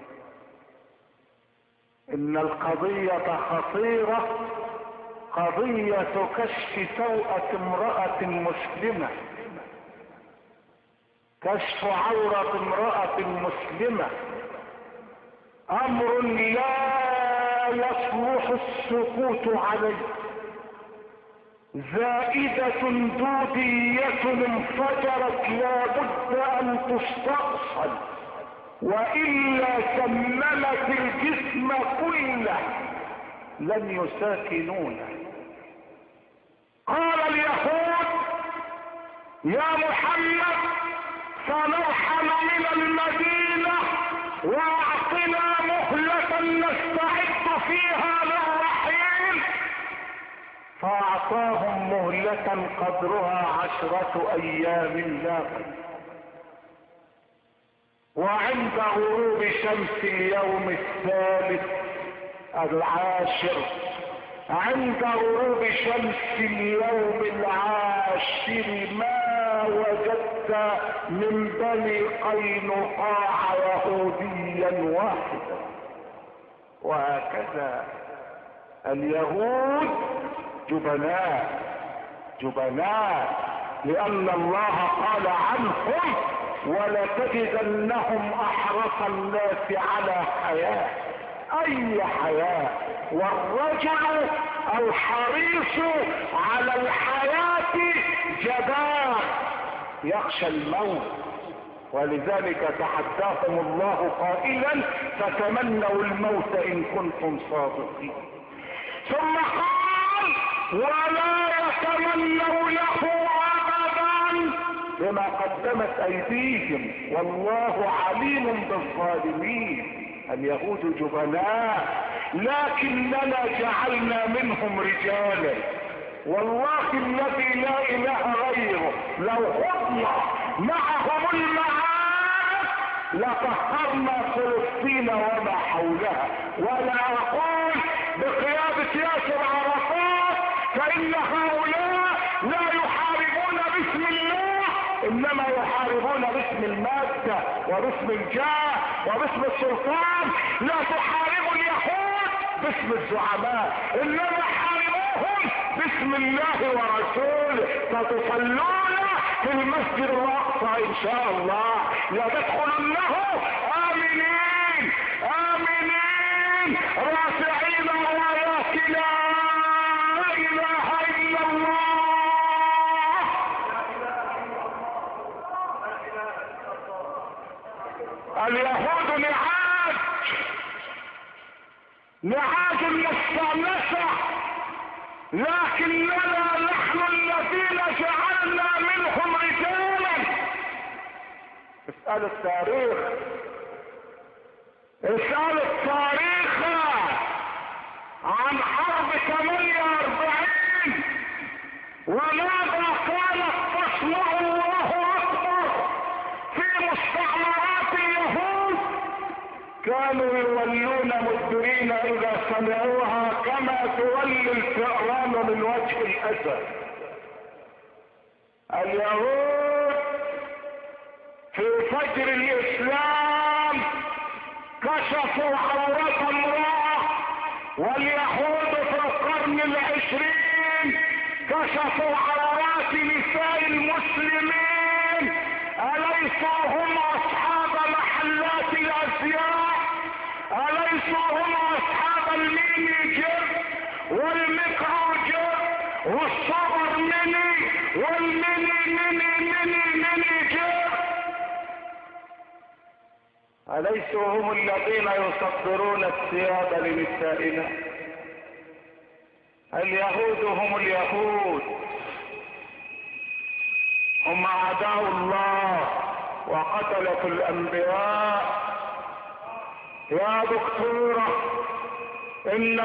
ان القضية خطيرة، قضية كشف سوءة امرأة مسلمة، كشف عورة امرأة مسلمة، امر لا يصلح السكوت عليه. زائدة دودية انفجرت لا بد ان تستأصل والا سممت الجسم كله. لن يساكنونا. قال اليهود يا محمد سنرحل من المدينة واعطنا مهلة نستعد فيها للرحيل. فاعطاهم مهلة قدرها 10 ايام لاقت. وعند غروب شمس اليوم الثالث العاشر، عند غروب شمس اليوم العاشر ما وجدت من بني قينقاع يهوديا واحدا. وهكذا اليهود جبناء جبناء، لان الله قال عنهم ولتجدنهم احرص الناس على حياة. اي حياة؟ والرجل الحريص على الحياة جبان يخشى الموت. ولذلك تحداهم الله قائلا فتمنوا الموت ان كنتم صادقين. ثم قال ولا يتمنوا له ابدا بما قدمت ايديهم والله عليم بالظالمين. اليهود جبناء لكننا جعلنا منهم رجالا. والله الذي لا اله غيره لو خضنا معهم المعارك لطهرنا فلسطين وما حولها. ولا اقول بقيادة ياسر عرفات فان هؤلاء لا يحاربون باسم الله انما يحاربون باسم المادة وباسم الجاه وباسم السلطان. لا تحاربوا اليهود باسم الزعماء انما حاربوهم باسم الله ورسوله. فتصلون في المسجد الاقصى ان شاء الله لتدخلنه امنين امنين رافعين رايات لا اله الا الله. اليهود نعاج مستأنسة لكننا نحن الذين جعلنا منهم رجالا. اسأل التاريخ، اسأل التاريخ عن حرب 48 وماذا كانت تصنع الله اكبر في مستعمرات اليهود. كانوا يولون مدبرين اذا سمعوها كما تولي الفئران من وجه الاسد. اليهود في فجر الاسلام كشفوا عورة امرأة واليهود في القرن العشرين كشفوا عورات نساء المسلمين. أليسوا هم أصحاب محلات الأزياء؟ أليسوا هم أصحاب الميني جيب والميكرو جيب والصغر ميني والميني ميني ميني ميني جيب؟ أليسوا هم الذين يصدرون الثياب لنسائنا؟ اليهود هم اليهود، هم أعداء الله وقتلة الأنبياء. يا دكتورة، إن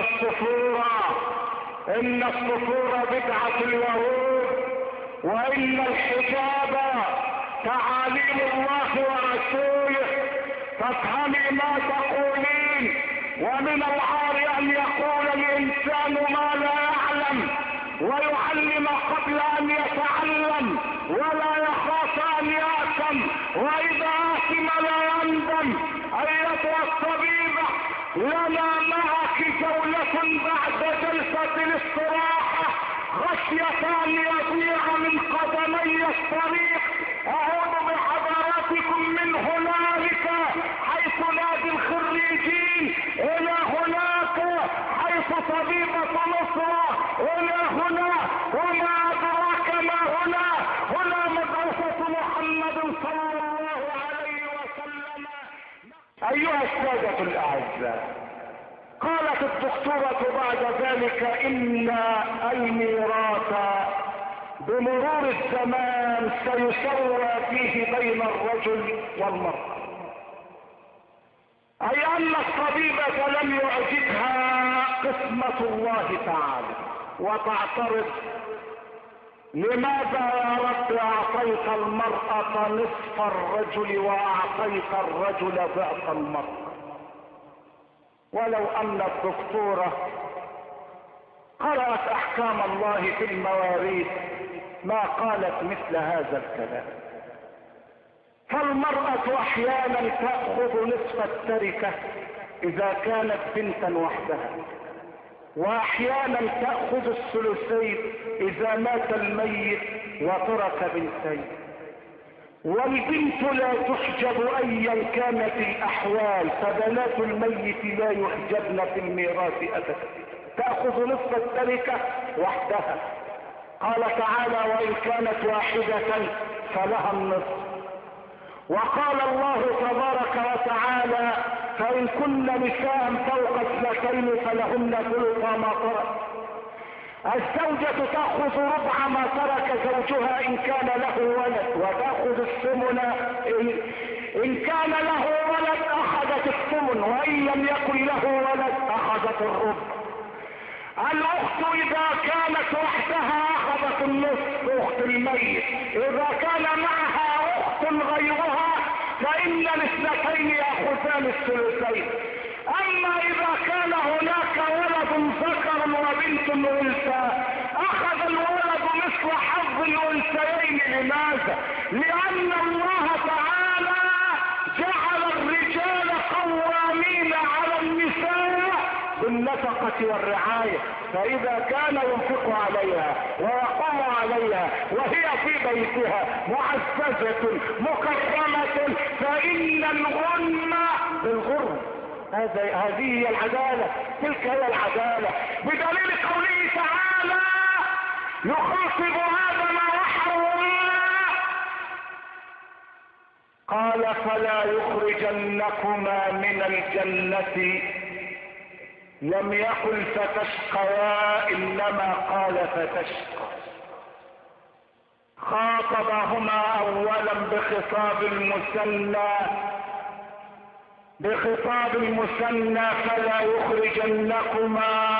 الصفور بدعة اليهود، وإن الحجاب تعاليم الله ورسوله. فافهمي ما تقولين. ومن العار أن يقول الإنسان ما لا يعلم ويعلم قبل أن يتعلم ولا يخاف أن يأثم، وإذا آثم لا يندم. أيتها الطبيبة، لنا معك جولة بعد جلسة الاستراحة خشية أن يضيع من قدمي الطريق. أعود بحضراتكم من هنالك حيث نادي الخريجين إلى هناك حيث طبيبة مصر، إلى هنا وما أدراك ما هنا. هنا مدرسة محمد صلى الله عليه وسلم. أيها السادة الأعزاء، قالت الدكتورة بعد ذلك إن الميراث بمرور الزمان سيسوى فيه بين الرجل والمرأة، أي أن الطبيبة لم يعجبها قسمة الله تعالى وتعترض: لماذا يا رب أعطيت المرأة نصف الرجل وأعطيت الرجل ضعف المرأة؟ ولو أن الدكتورة قرأت أحكام الله في المواريث ما قالت مثل هذا الكلام. فالمرأة أحيانا تأخذ نصف التركة إذا كانت بنتا وحدها، وأحيانا تأخذ الثلثين إذا مات الميت وترك بنتين. والبنت لا تحجب أيا كانت الأحوال، فبنات الميت لا يحجبن في الميراث أبدا، تأخذ نصف التركة وحدها. قال تعالى: وإن كانت واحدة فلها النصف. وقال الله تبارك وتعالى: فإن كن نساء فوق اثنتين فلهن ثلث ما ترك. الزوجة تأخذ ربع ما ترك زوجها إن كان له ولد، وتأخذ الثمن إن كان له ولد أخذت الثمن، وإن لم يكن له ولد أخذت الربع. الأخت إذا كانت وحدها أخذت النصف، أخت الميت. إذا كان معها أخت غيرها فإن الاثنتين يأخذان الثلثين. أما إذا كان هناك ولد ذكر وبنت أنثى أخذ الولد مثل حظ الأنثيين. لماذا؟ لأن الله تعالى جعل الرجال قوامين على النساء بالنفقة والرعاية، فإذا كان ينفق عليها ويقوم عليها وهي في بيتها معززة مكرمة فإن الغنم بالغرم. هذه هي العدالة، تلك هي العدالة، بدليل قوله تعالى: يخاطب آدم وحواء قال: فلا يخرجنكما من الجنة. لم يقل فتشقيا، إنما قال فتشقى. خاطبهما أولا بخطاب المثنى فلا يخرجنكما.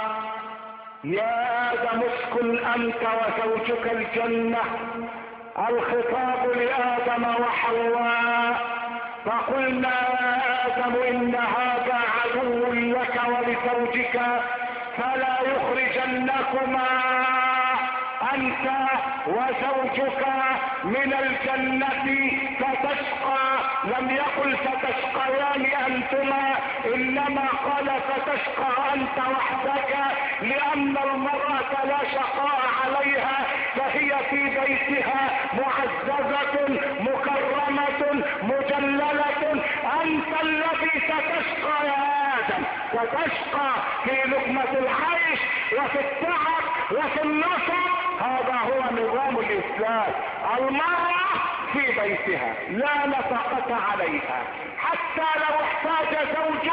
يا آدم اسكن أنت وزوجك الجنة. الخطاب لآدم وحواء. فقلنا يا آدم إن هذا عدو لك ولزوجك فلا يخرجنكما. انت وزوجك من الجنة فتشقى. لم يقل فتشقيان انتما، انما قال فتشقى انت وحدك، لان المرأة لا شقاء عليها، فهي في بيتها معززة مكرمة مجللة. انت الذي ستشقى يا ادم، ستشقى في لقمة العيش وفي التعب وفي النصب. هذا هو نظام الاسلام. المرأة في بيتها لا نفقة عليها، حتى لو احتاج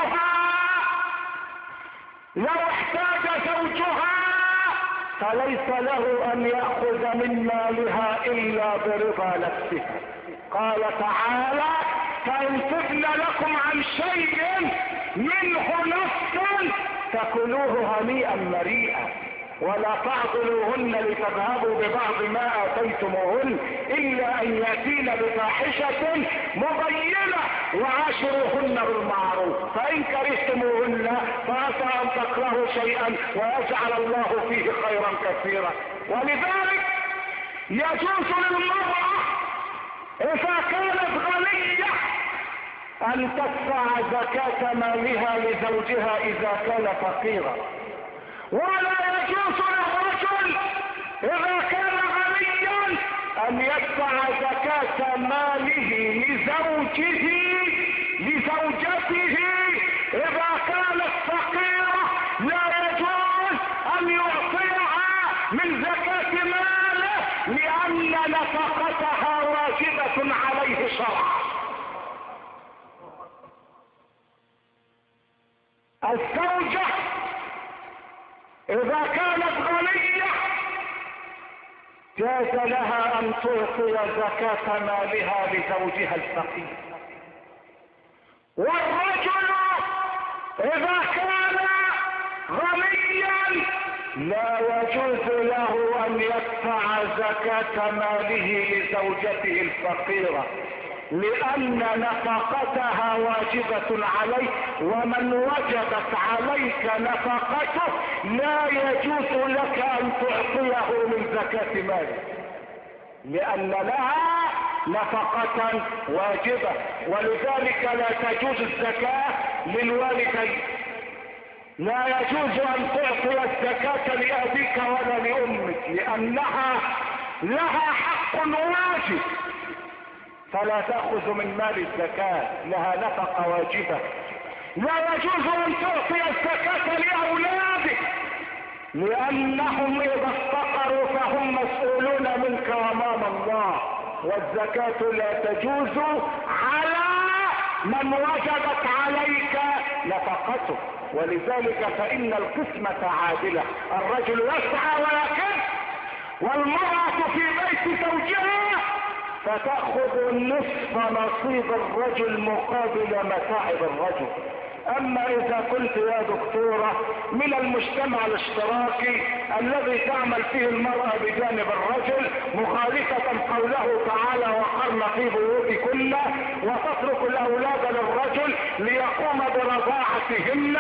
زوجها فليس له ان يأخذ من مالها الا برضا نفسها. قال تعالى: فان تبن لكم عن شيء منه نفس فكلوه هنيئا مريئا، ولا تعضلوهن لتذهبوا ببعض ما اتيتموهن الا ان ياتين بفاحشة مبينة وعاشروهن بالمعروف، فان كرهتموهن فعسى ان تكرهوا شيئا ويجعل الله فيه خيرا كثيرا. ولذلك يجوز للمرأة اذا كانت غنية ان تدفع زكاة مالها لزوجها اذا كان فقيرا، ولا يجوز للرجل اذا كان غنيا ان يدفع زكاة ماله لزوجته اذا كانت فقيرة. لا يجوز ان يعطيها من زكاة ماله لان نفقتها واجبة عليه شرعا. الزوجة اذا كانت غنية جاز لها ان تعطي زكاة مالها لزوجها الفقير. والرجل اذا كان غنيا لا يجوز له ان يدفع زكاة ماله لزوجته الفقيرة، لان نفقتها واجبة عليه، ومن وجبت عليك نفقته لا يجوز لك ان تعطيه من زكاة ماله، لان لها نفقة واجبة. ولذلك لا تجوز الزكاة للوالدين، لا يجوز ان تعطي الزكاة لابيك ولا لامك، لانها لها حق واجب، فلا تأخذ من مال الزكاة، لها نفقة واجبة. لا يجوز ان تعطي الزكاة لاولادك، لانهم اذا افتقروا فهم مسؤولون منك امام الله، والزكاة لا تجوز على من وجبت عليك نفقته. ولذلك فان القسمة عادلة، الرجل يسعى ويكد، والمرأة في بيت زوجها فتأخذ نصف نصيب الرجل مقابل متاعب الرجل. اما اذا قلت يا دكتورة من المجتمع الاشتراكي الذي تعمل فيه المرأة بجانب الرجل مخالفة قوله تعالى: وقرن في بيوتكن، وتترك الاولاد للرجل ليقوم برضاعتهن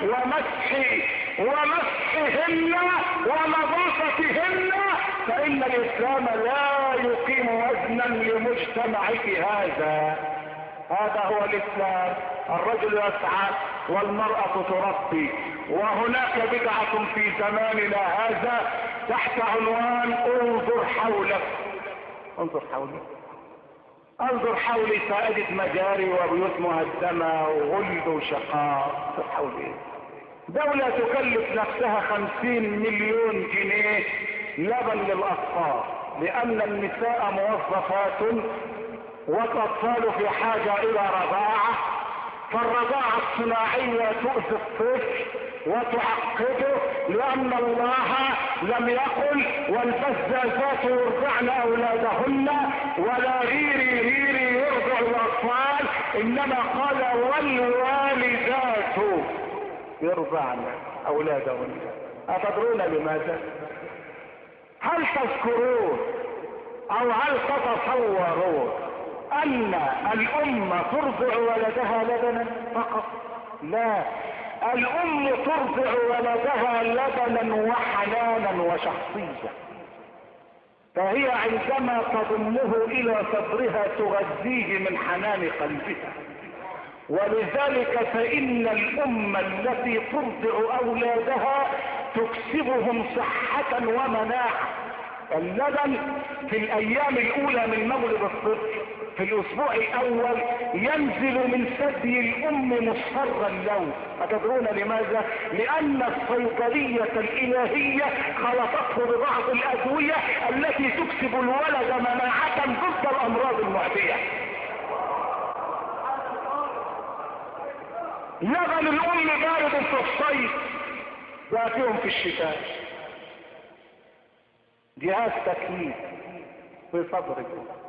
ومسحهن ونظافتهن، فان الاسلام لا يقيم وزنا لمجتمعك هذا. هذا هو الاسلام. الرجل يسعى والمرأة تربي. وهناك بدعة في زماننا هذا تحت عنوان انظر حولك. انظر حولك، انظر حولي فائدة مجاري وبيوت مهدمة وغلب وشقاء. انظر حولي دولة تكلف نفسها 50 مليون جنيه لبن للاطفال، لان النساء موظفات والاطفال في حاجة الى رضاعة، فالرضاعة الصناعية تؤذي الطفل وتعقده، لان الله لم يقل والبزازات يرضعن اولادهن ولا ريري يرضع الاطفال، انما قال والوالدات يرضعن اولادهن. اتدرون لماذا؟ هل تذكرون او هل تتصورون ان الام ترضع ولدها لبنا فقط؟ لا، الام ترضع ولدها لبنا وحنانا وشخصية. فهي عندما تضمه الى صدرها تغذيه من حنان قلبها. ولذلك فإن الأمة التي ترضع أولادها تكسبهم صحة ومناعة. اللبن في الأيام الأولى من مولد الطفل في الأسبوع الأول ينزل من ثدي الأم مصفر اللون. أتدرون لماذا؟ لأن الصيدلية الإلهية خلطته ببعض الأدوية التي تكسب الولد مناعة ضد الأمراض المعدية. لبن الأم بارد في الصيف يأتيهم في الشتاء. جهاز تكييف في صدرك.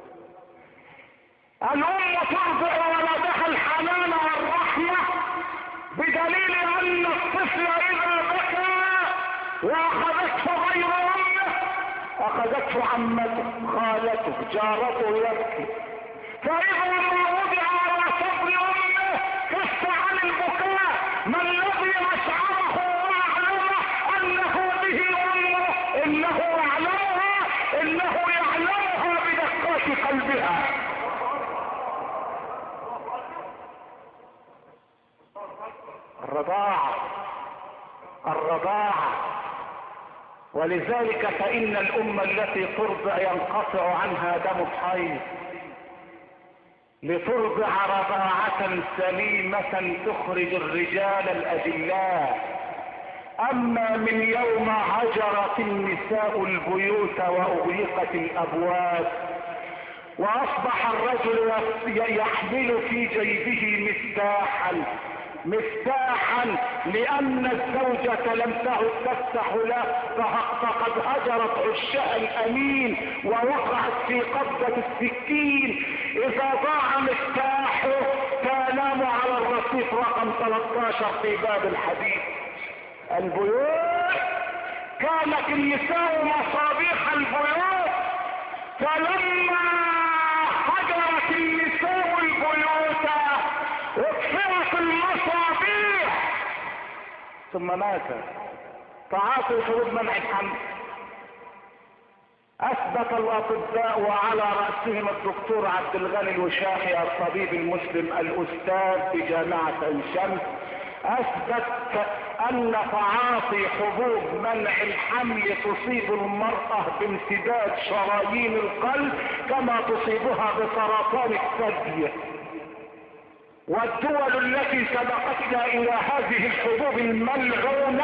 الأم ترضع ولدها الحنان والرحمة بدليل أن الطفل إذا بكى وأخذته غير أمه أخذته عمته خالته جارته يبكي، فإذا ما وضع على صدر أمه كف عن البكاء. ما الذي أشعره وأعلمه أنه به أمه؟ إنه يعلمها، إنه يعلمها بدقات قلبها. الرضاعة. ولذلك فإن الأمة التي ترضع ينقطع عنها دم الحيض لترضع رضاعة سليمة تخرج الرجال الأجلاء. أما من يوم هجرت النساء البيوت وأغلقت الأبواب وأصبح الرجل يحمل في جيبه مفتاحا لأن الزوجة لم تعد تفتح له، فقد هجرت عشاء الأمين ووقعت في قبضة السكين. إذا ضاع مفتاحه تنام على الرصيف رقم 13 في باب الحديد. البيوت كانت النساء مصابيح البيوت، فلما هجرت النساء البيوت اطفئت المصابيح ثم مات. تعاطي حبوب منع الحمل. اثبت الاطباء وعلى رأسهم الدكتور عبد الغني الوشاحي الطبيب المسلم الاستاذ بجامعة عين شمس، اثبت ان تعاطي حبوب منع الحمل تصيب المرأة بانسداد شرايين القلب كما تصيبها بسرطان الثدي. والدول التي سبقتنا الى هذه الحبوب الملعونة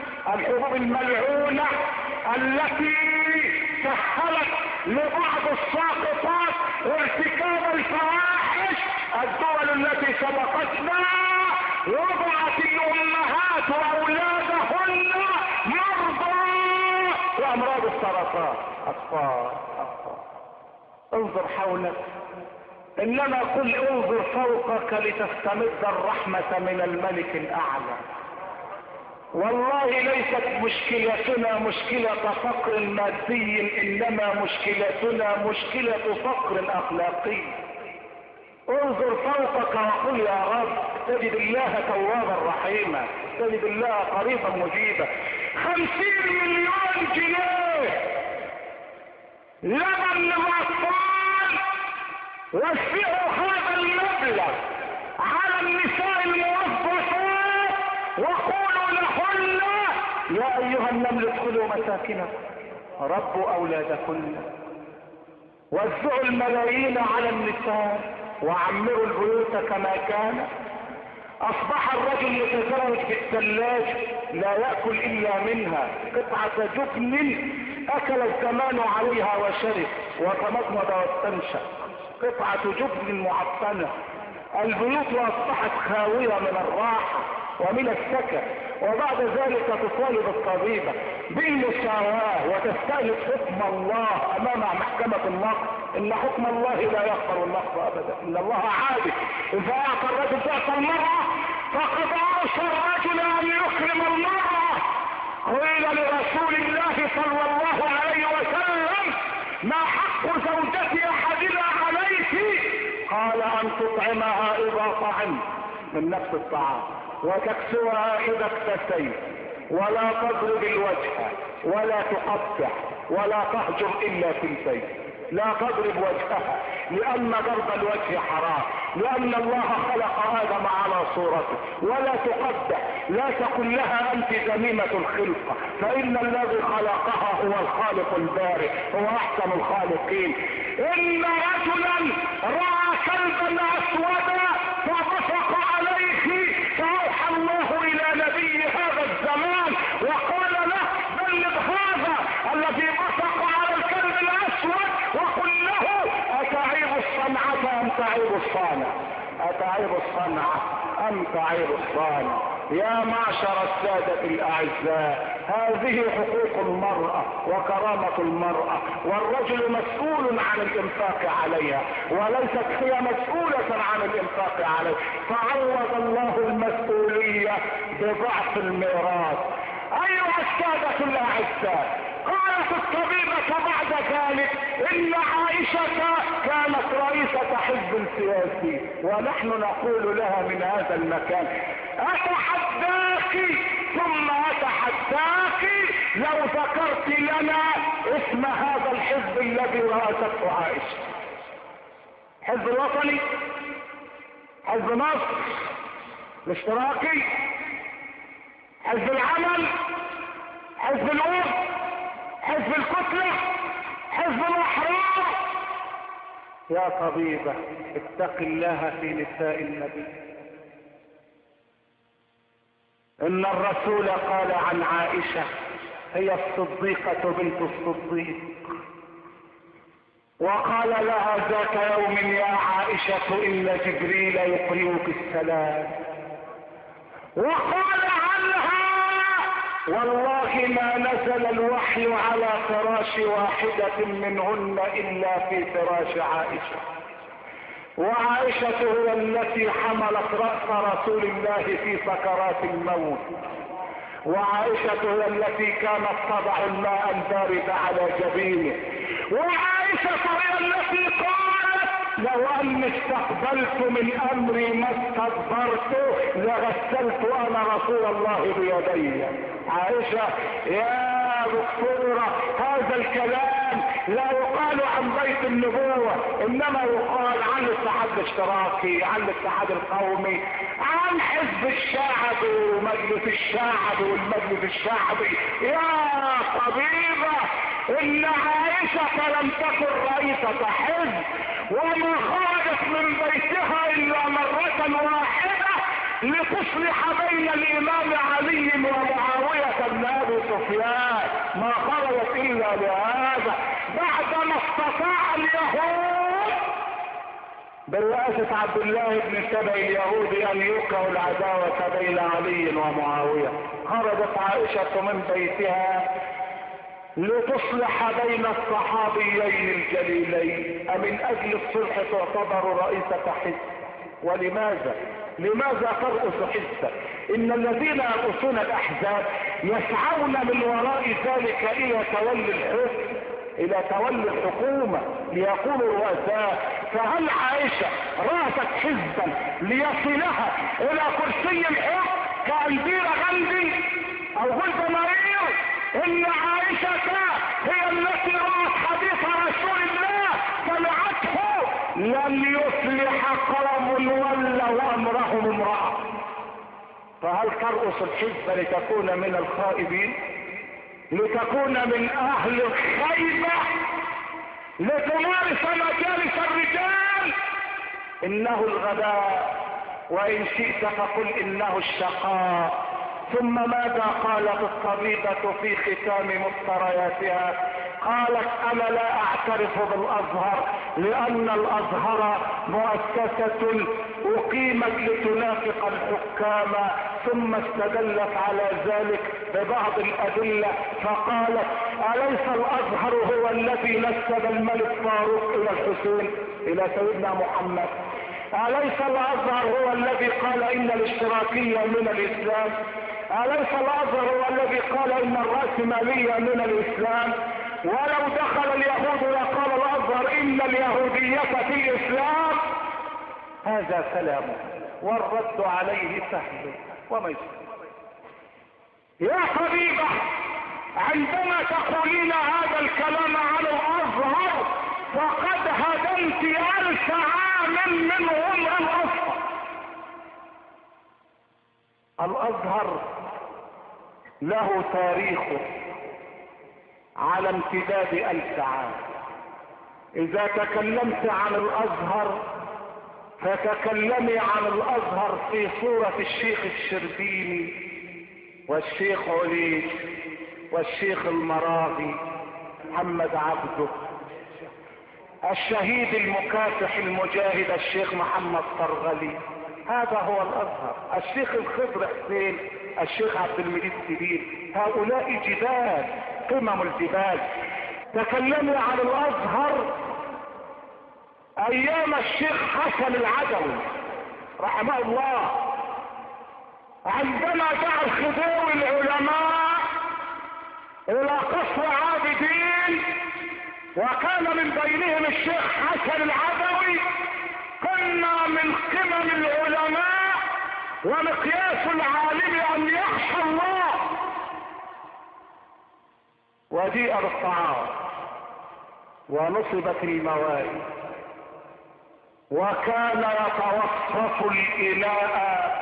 التي سهلت لبعض الساقطات ارتكاب الفواحش، الدول التي سبقتنا وضعت الامهات واولادهن مرضى وامراض السرطان. اطفال. انظر حولك، انما قل انظر فوقك لتستمد الرحمة من الملك الاعلى. والله ليست مشكلتنا مشكلة فقر مادي، انما مشكلتنا مشكلة فقر اخلاقي. انظر فوقك وقل يا رب، تجد الله توابا رحيما، تجد الله قريبا مجيبا. 50 مليون جنيه لبن للاطفال، وزعوا هذا المبلغ على النساء الموظفات وقولوا لهن يا ايها النمل ادخلوا مساكنكم ربوا اولادكن. وزعوا الملايين على النساء وعمروا البيوت كما كان. اصبح الرجل يتزوج بالثلاجة لا يأكل الا منها، قطعة جبن اكل الزمان عليها وشرب وتمضمض واستنشق، قطعة جبن معطنة. البيوت اصبحت خاوية من الراحة ومن السكن. وبعد ذلك تطالب الطبيبة بالمساواة وتستأنف حكم الله امام محكمة النقض. ان حكم الله لا يغفر النقض ابدا، ان الله عادل. اذا اعطى الرجل ضعف المرأة فقد اوصى الرجل ان يكرم المرأة. قيل لرسول الله صلى الله عليه وسلم ما حق زوجة احدنا عليك؟ قال ان تطعمها اذا طعمت من نفس الطعام، وتكسوها اذا اكتسيت، ولا تضرب الوجه ولا تقبح ولا تهجر الا في البيت، لا تضرب وجهها لان ضرب الوجه حرام، لان الله خلق ادم على صورته، ولا تقبح، لا تقل لها انت ذميمة الخلقة، فان الذي خلقها هو الخالق البارئ، هو احسن الخالقين. ان رجلا راى كلبا اسودا فبصق عليه، فاوحى الله الى نبي هذا الزمان وقال له بلغ هذا الذي بصق على الكلب الاسود وقل له اتعيب الصنعة ام تعيب الصانع، اتعيب الصنعة ام تعيب الصانع. يا معشر السادة الاعزاء، هذه حقوق المرأة وكرامة المرأة، والرجل مسؤول عن الانفاق عليها وليست هي مسؤولة عن الانفاق عليه، فعوض الله المسؤولية بضعف الميراث. ايها السادة الاعزاء، قالت الطبيبة بعد ذلك ان عائشة كانت رئيسة حزب سياسي، ونحن نقول لها من هذا المكان اتحداك ثم اتحداك لو ذكرت لنا اسم هذا الحزب الذي رأسته عائشة. حزب الوطني، حزب مصر الاشتراكي، حزب العمل، حزب الأوب، حزب الكتلة، حزب الاحرار. يا طبيبة اتق الله في نساء النبي. ان الرسول قال عن عائشة هي الصديقة بنت الصديق، وقال لها ذات يوم يا عائشة ان جبريل يقرئك السلام، وقال عنها والله ما نزل الوحي على فراش واحدة منهن الا في فراش عائشة، وعائشة هي التي حملت رأس رسول الله في سكرات الموت، وعائشة هي التي كانت تضع الماء البارد على جبينه، وعائشة هي التي قالت لو اني استقبلت من امري ما استدبرت لغسلت انا رسول الله بيدي. عائشة يا دكتورة هذا الكلام لا يقال عن بيت النبوة، انما يقال عن الاتحاد الاشتراكي، عن الاتحاد القومي، عن حزب الشعب ومجلس الشعب والمجلس الشعبي. يا طبيبة ان عائشة لم تكن رئيسة حزب، وما خرجت من بيتها الا مرة واحدة لتصلح بين الامام علي ومعاوية بن ابي سفيان، ما خرجت الا لهذا بعدما استطاع اليهود برئاسة عبد الله بن سبأ اليهودي ان يوقعوا العداوة بين علي ومعاوية. خرجت عائشة من بيتها لتصلح بين الصحابيين الجليلين، أمن اجل الصلح تعتبر رئيسة حزب؟ ولماذا؟ لماذا ترأس حزبا؟ ان الذين يرأسون الاحزاب يسعون من وراء ذلك الى تولي الحكم، الى تولي الحكومة ليكونوا رؤساء. فهل عائشة رأست حزبا ليصلها الى كرسي الحكم كألبيرة غندي او جولدا مائير؟ ان عائشة هي التي رأت حديث رسول الله سمعته لن يصلح قوم ولوا امرهم امرأة. فهل ترأس الحزب لتكون من الخائبين، لتكون من اهل الخيبة، لتمارس مجالس الرجال؟ انه الغباء، وان شئت فقل انه الشقاء. ثم ماذا قالت الطبيبة في ختام مفترياتها؟ قالت انا لا اعترف بالازهر لان الازهر مؤسسة اقيمت لتنافق الحكام. ثم استدلت على ذلك ببعض الادلة فقالت اليس الازهر هو الذي نسب الملك فاروق الى الحسين، الى سيدنا محمد؟ اليس الازهر هو الذي قال ان الاشتراكية من الاسلام؟ اليس الازهر هو الذي قال ان الرأسمالية من الاسلام؟ ولو دخل اليهود لقال الازهر ان اليهودية في الاسلام. هذا كلامه والرد عليه سهل وميسر. يا طبيبة عندما تقولين هذا الكلام على الازهر فقد هدمت 1000 عام من عمر الازهر. الازهر له تاريخه على امتداد 1000 عام. اذا تكلمت عن الازهر فتكلمي عن الازهر في صورة الشيخ الشربيني والشيخ عليش والشيخ المراغي محمد عبده، الشهيد المكافح المجاهد الشيخ محمد فرغلي، هذا هو الازهر. الشيخ الخضر حسين، الشيخ عبد المجيد سليم، هؤلاء جبال قمم الجبال. تكلموا عن الازهر ايام الشيخ حسن العدوي رحمه الله، عندما دعا الخضيوي العلماء الى قصر عابدين وكان من بينهم الشيخ حسن العدوي، كنا من قمم العلماء ومقياس العالم ان يخشى الله. وجيء بالطعام ونصبت الموائد وكان يتوسط الإناء،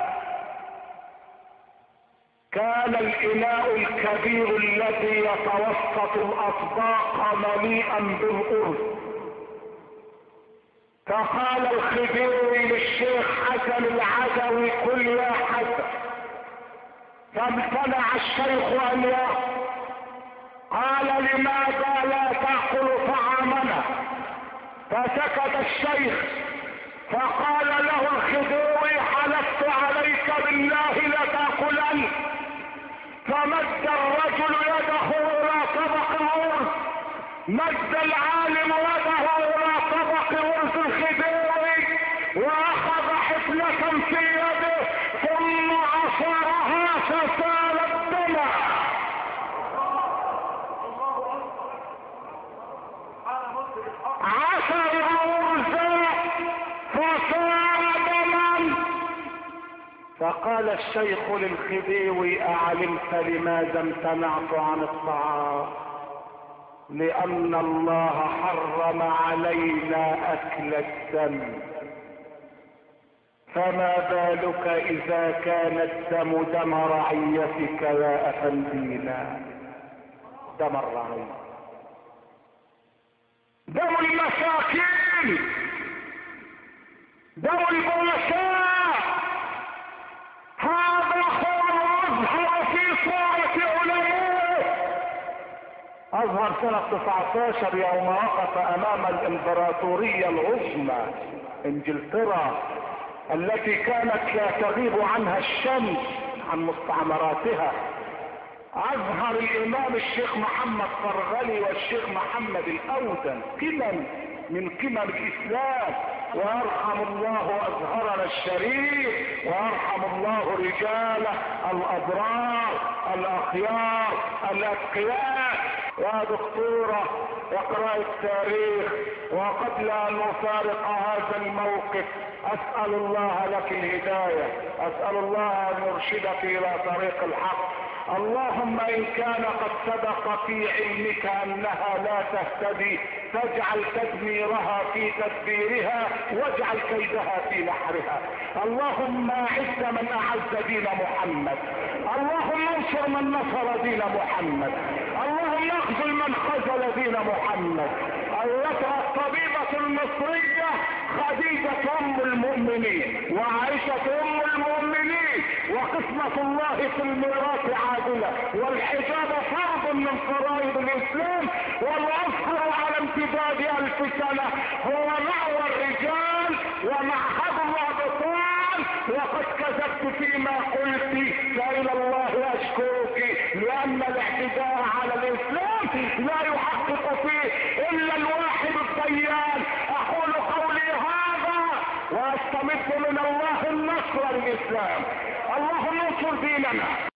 كان الإناء الكبير الذي يتوسط الأطباق مليئا بالأرز. فقال الخديوي للشيخ حسن العدوي قل يا حسن، فامتنع الشيخ ان يأكل. قال لماذا لا تأكل طعامنا؟ فسكت الشيخ، فقال له الخديوي حلفت عليك بالله لتأكلن. فمد الرجل يده الى طبق الأرز، مد العالم يده الى طبق أرز الخديوي واخذ حفنة في يده ثم عصرها فسال الدمع. عصر الأرز فسال دما. فقال الشيخ للخديوي أعلمت لماذا امتنعت عن الطعام؟ لأن الله حرم علينا أكل الدم، فما بالك إذا كان الدم دم رعيتك يا أفندينا؟ دم الرعية، دم المساكين، دم البؤساء، هذا هو الأزهر في صورة علماء. أظهر سنة 19 يوم وقف أمام الإمبراطورية العظمى إنجلترا التي كانت لا تغيب عنها الشمس عن مستعمراتها. أظهر الإمام الشيخ محمد فرغلي والشيخ محمد الأودن قمم من قمم الإسلام، ويرحم الله أزهرنا الشريف ويرحم الله رجاله الأبرار الأخيار الأتقياء. يا دكتورة اقرأ التاريخ، وقبل أن نفارق هذا الموقف أسأل الله لك الهداية، أسأل الله أن يرشدك إلى طريق الحق. اللهم إن كان قد سبق في علمك أنها لا تهتدي فاجعل تدميرها في تدبيرها واجعل كيدها في نحرها. اللهم أعز من أعز دين محمد، اللهم انصر من نصر دين محمد، اللهم اخذل من خذل دين محمد. ايتها الطبيبة المصرية خديجة ام المؤمنين وعائشة ام المؤمنين، وقسمة الله في الميراث عادلة، والحجاب فرض من فرائض الاسلام، والعصر على امتداد 1000 سنة هو مأوى الرجال ومعهد الابطال. وقد كذبت فيما قلت، فإلى الله اشكوك، لان الاعتداء على الاسلام لا يحقق فيه الا الواحد الديان. اقول قولي هذا واستمد من الله النصر للاسلام. اللهم انصر ديننا.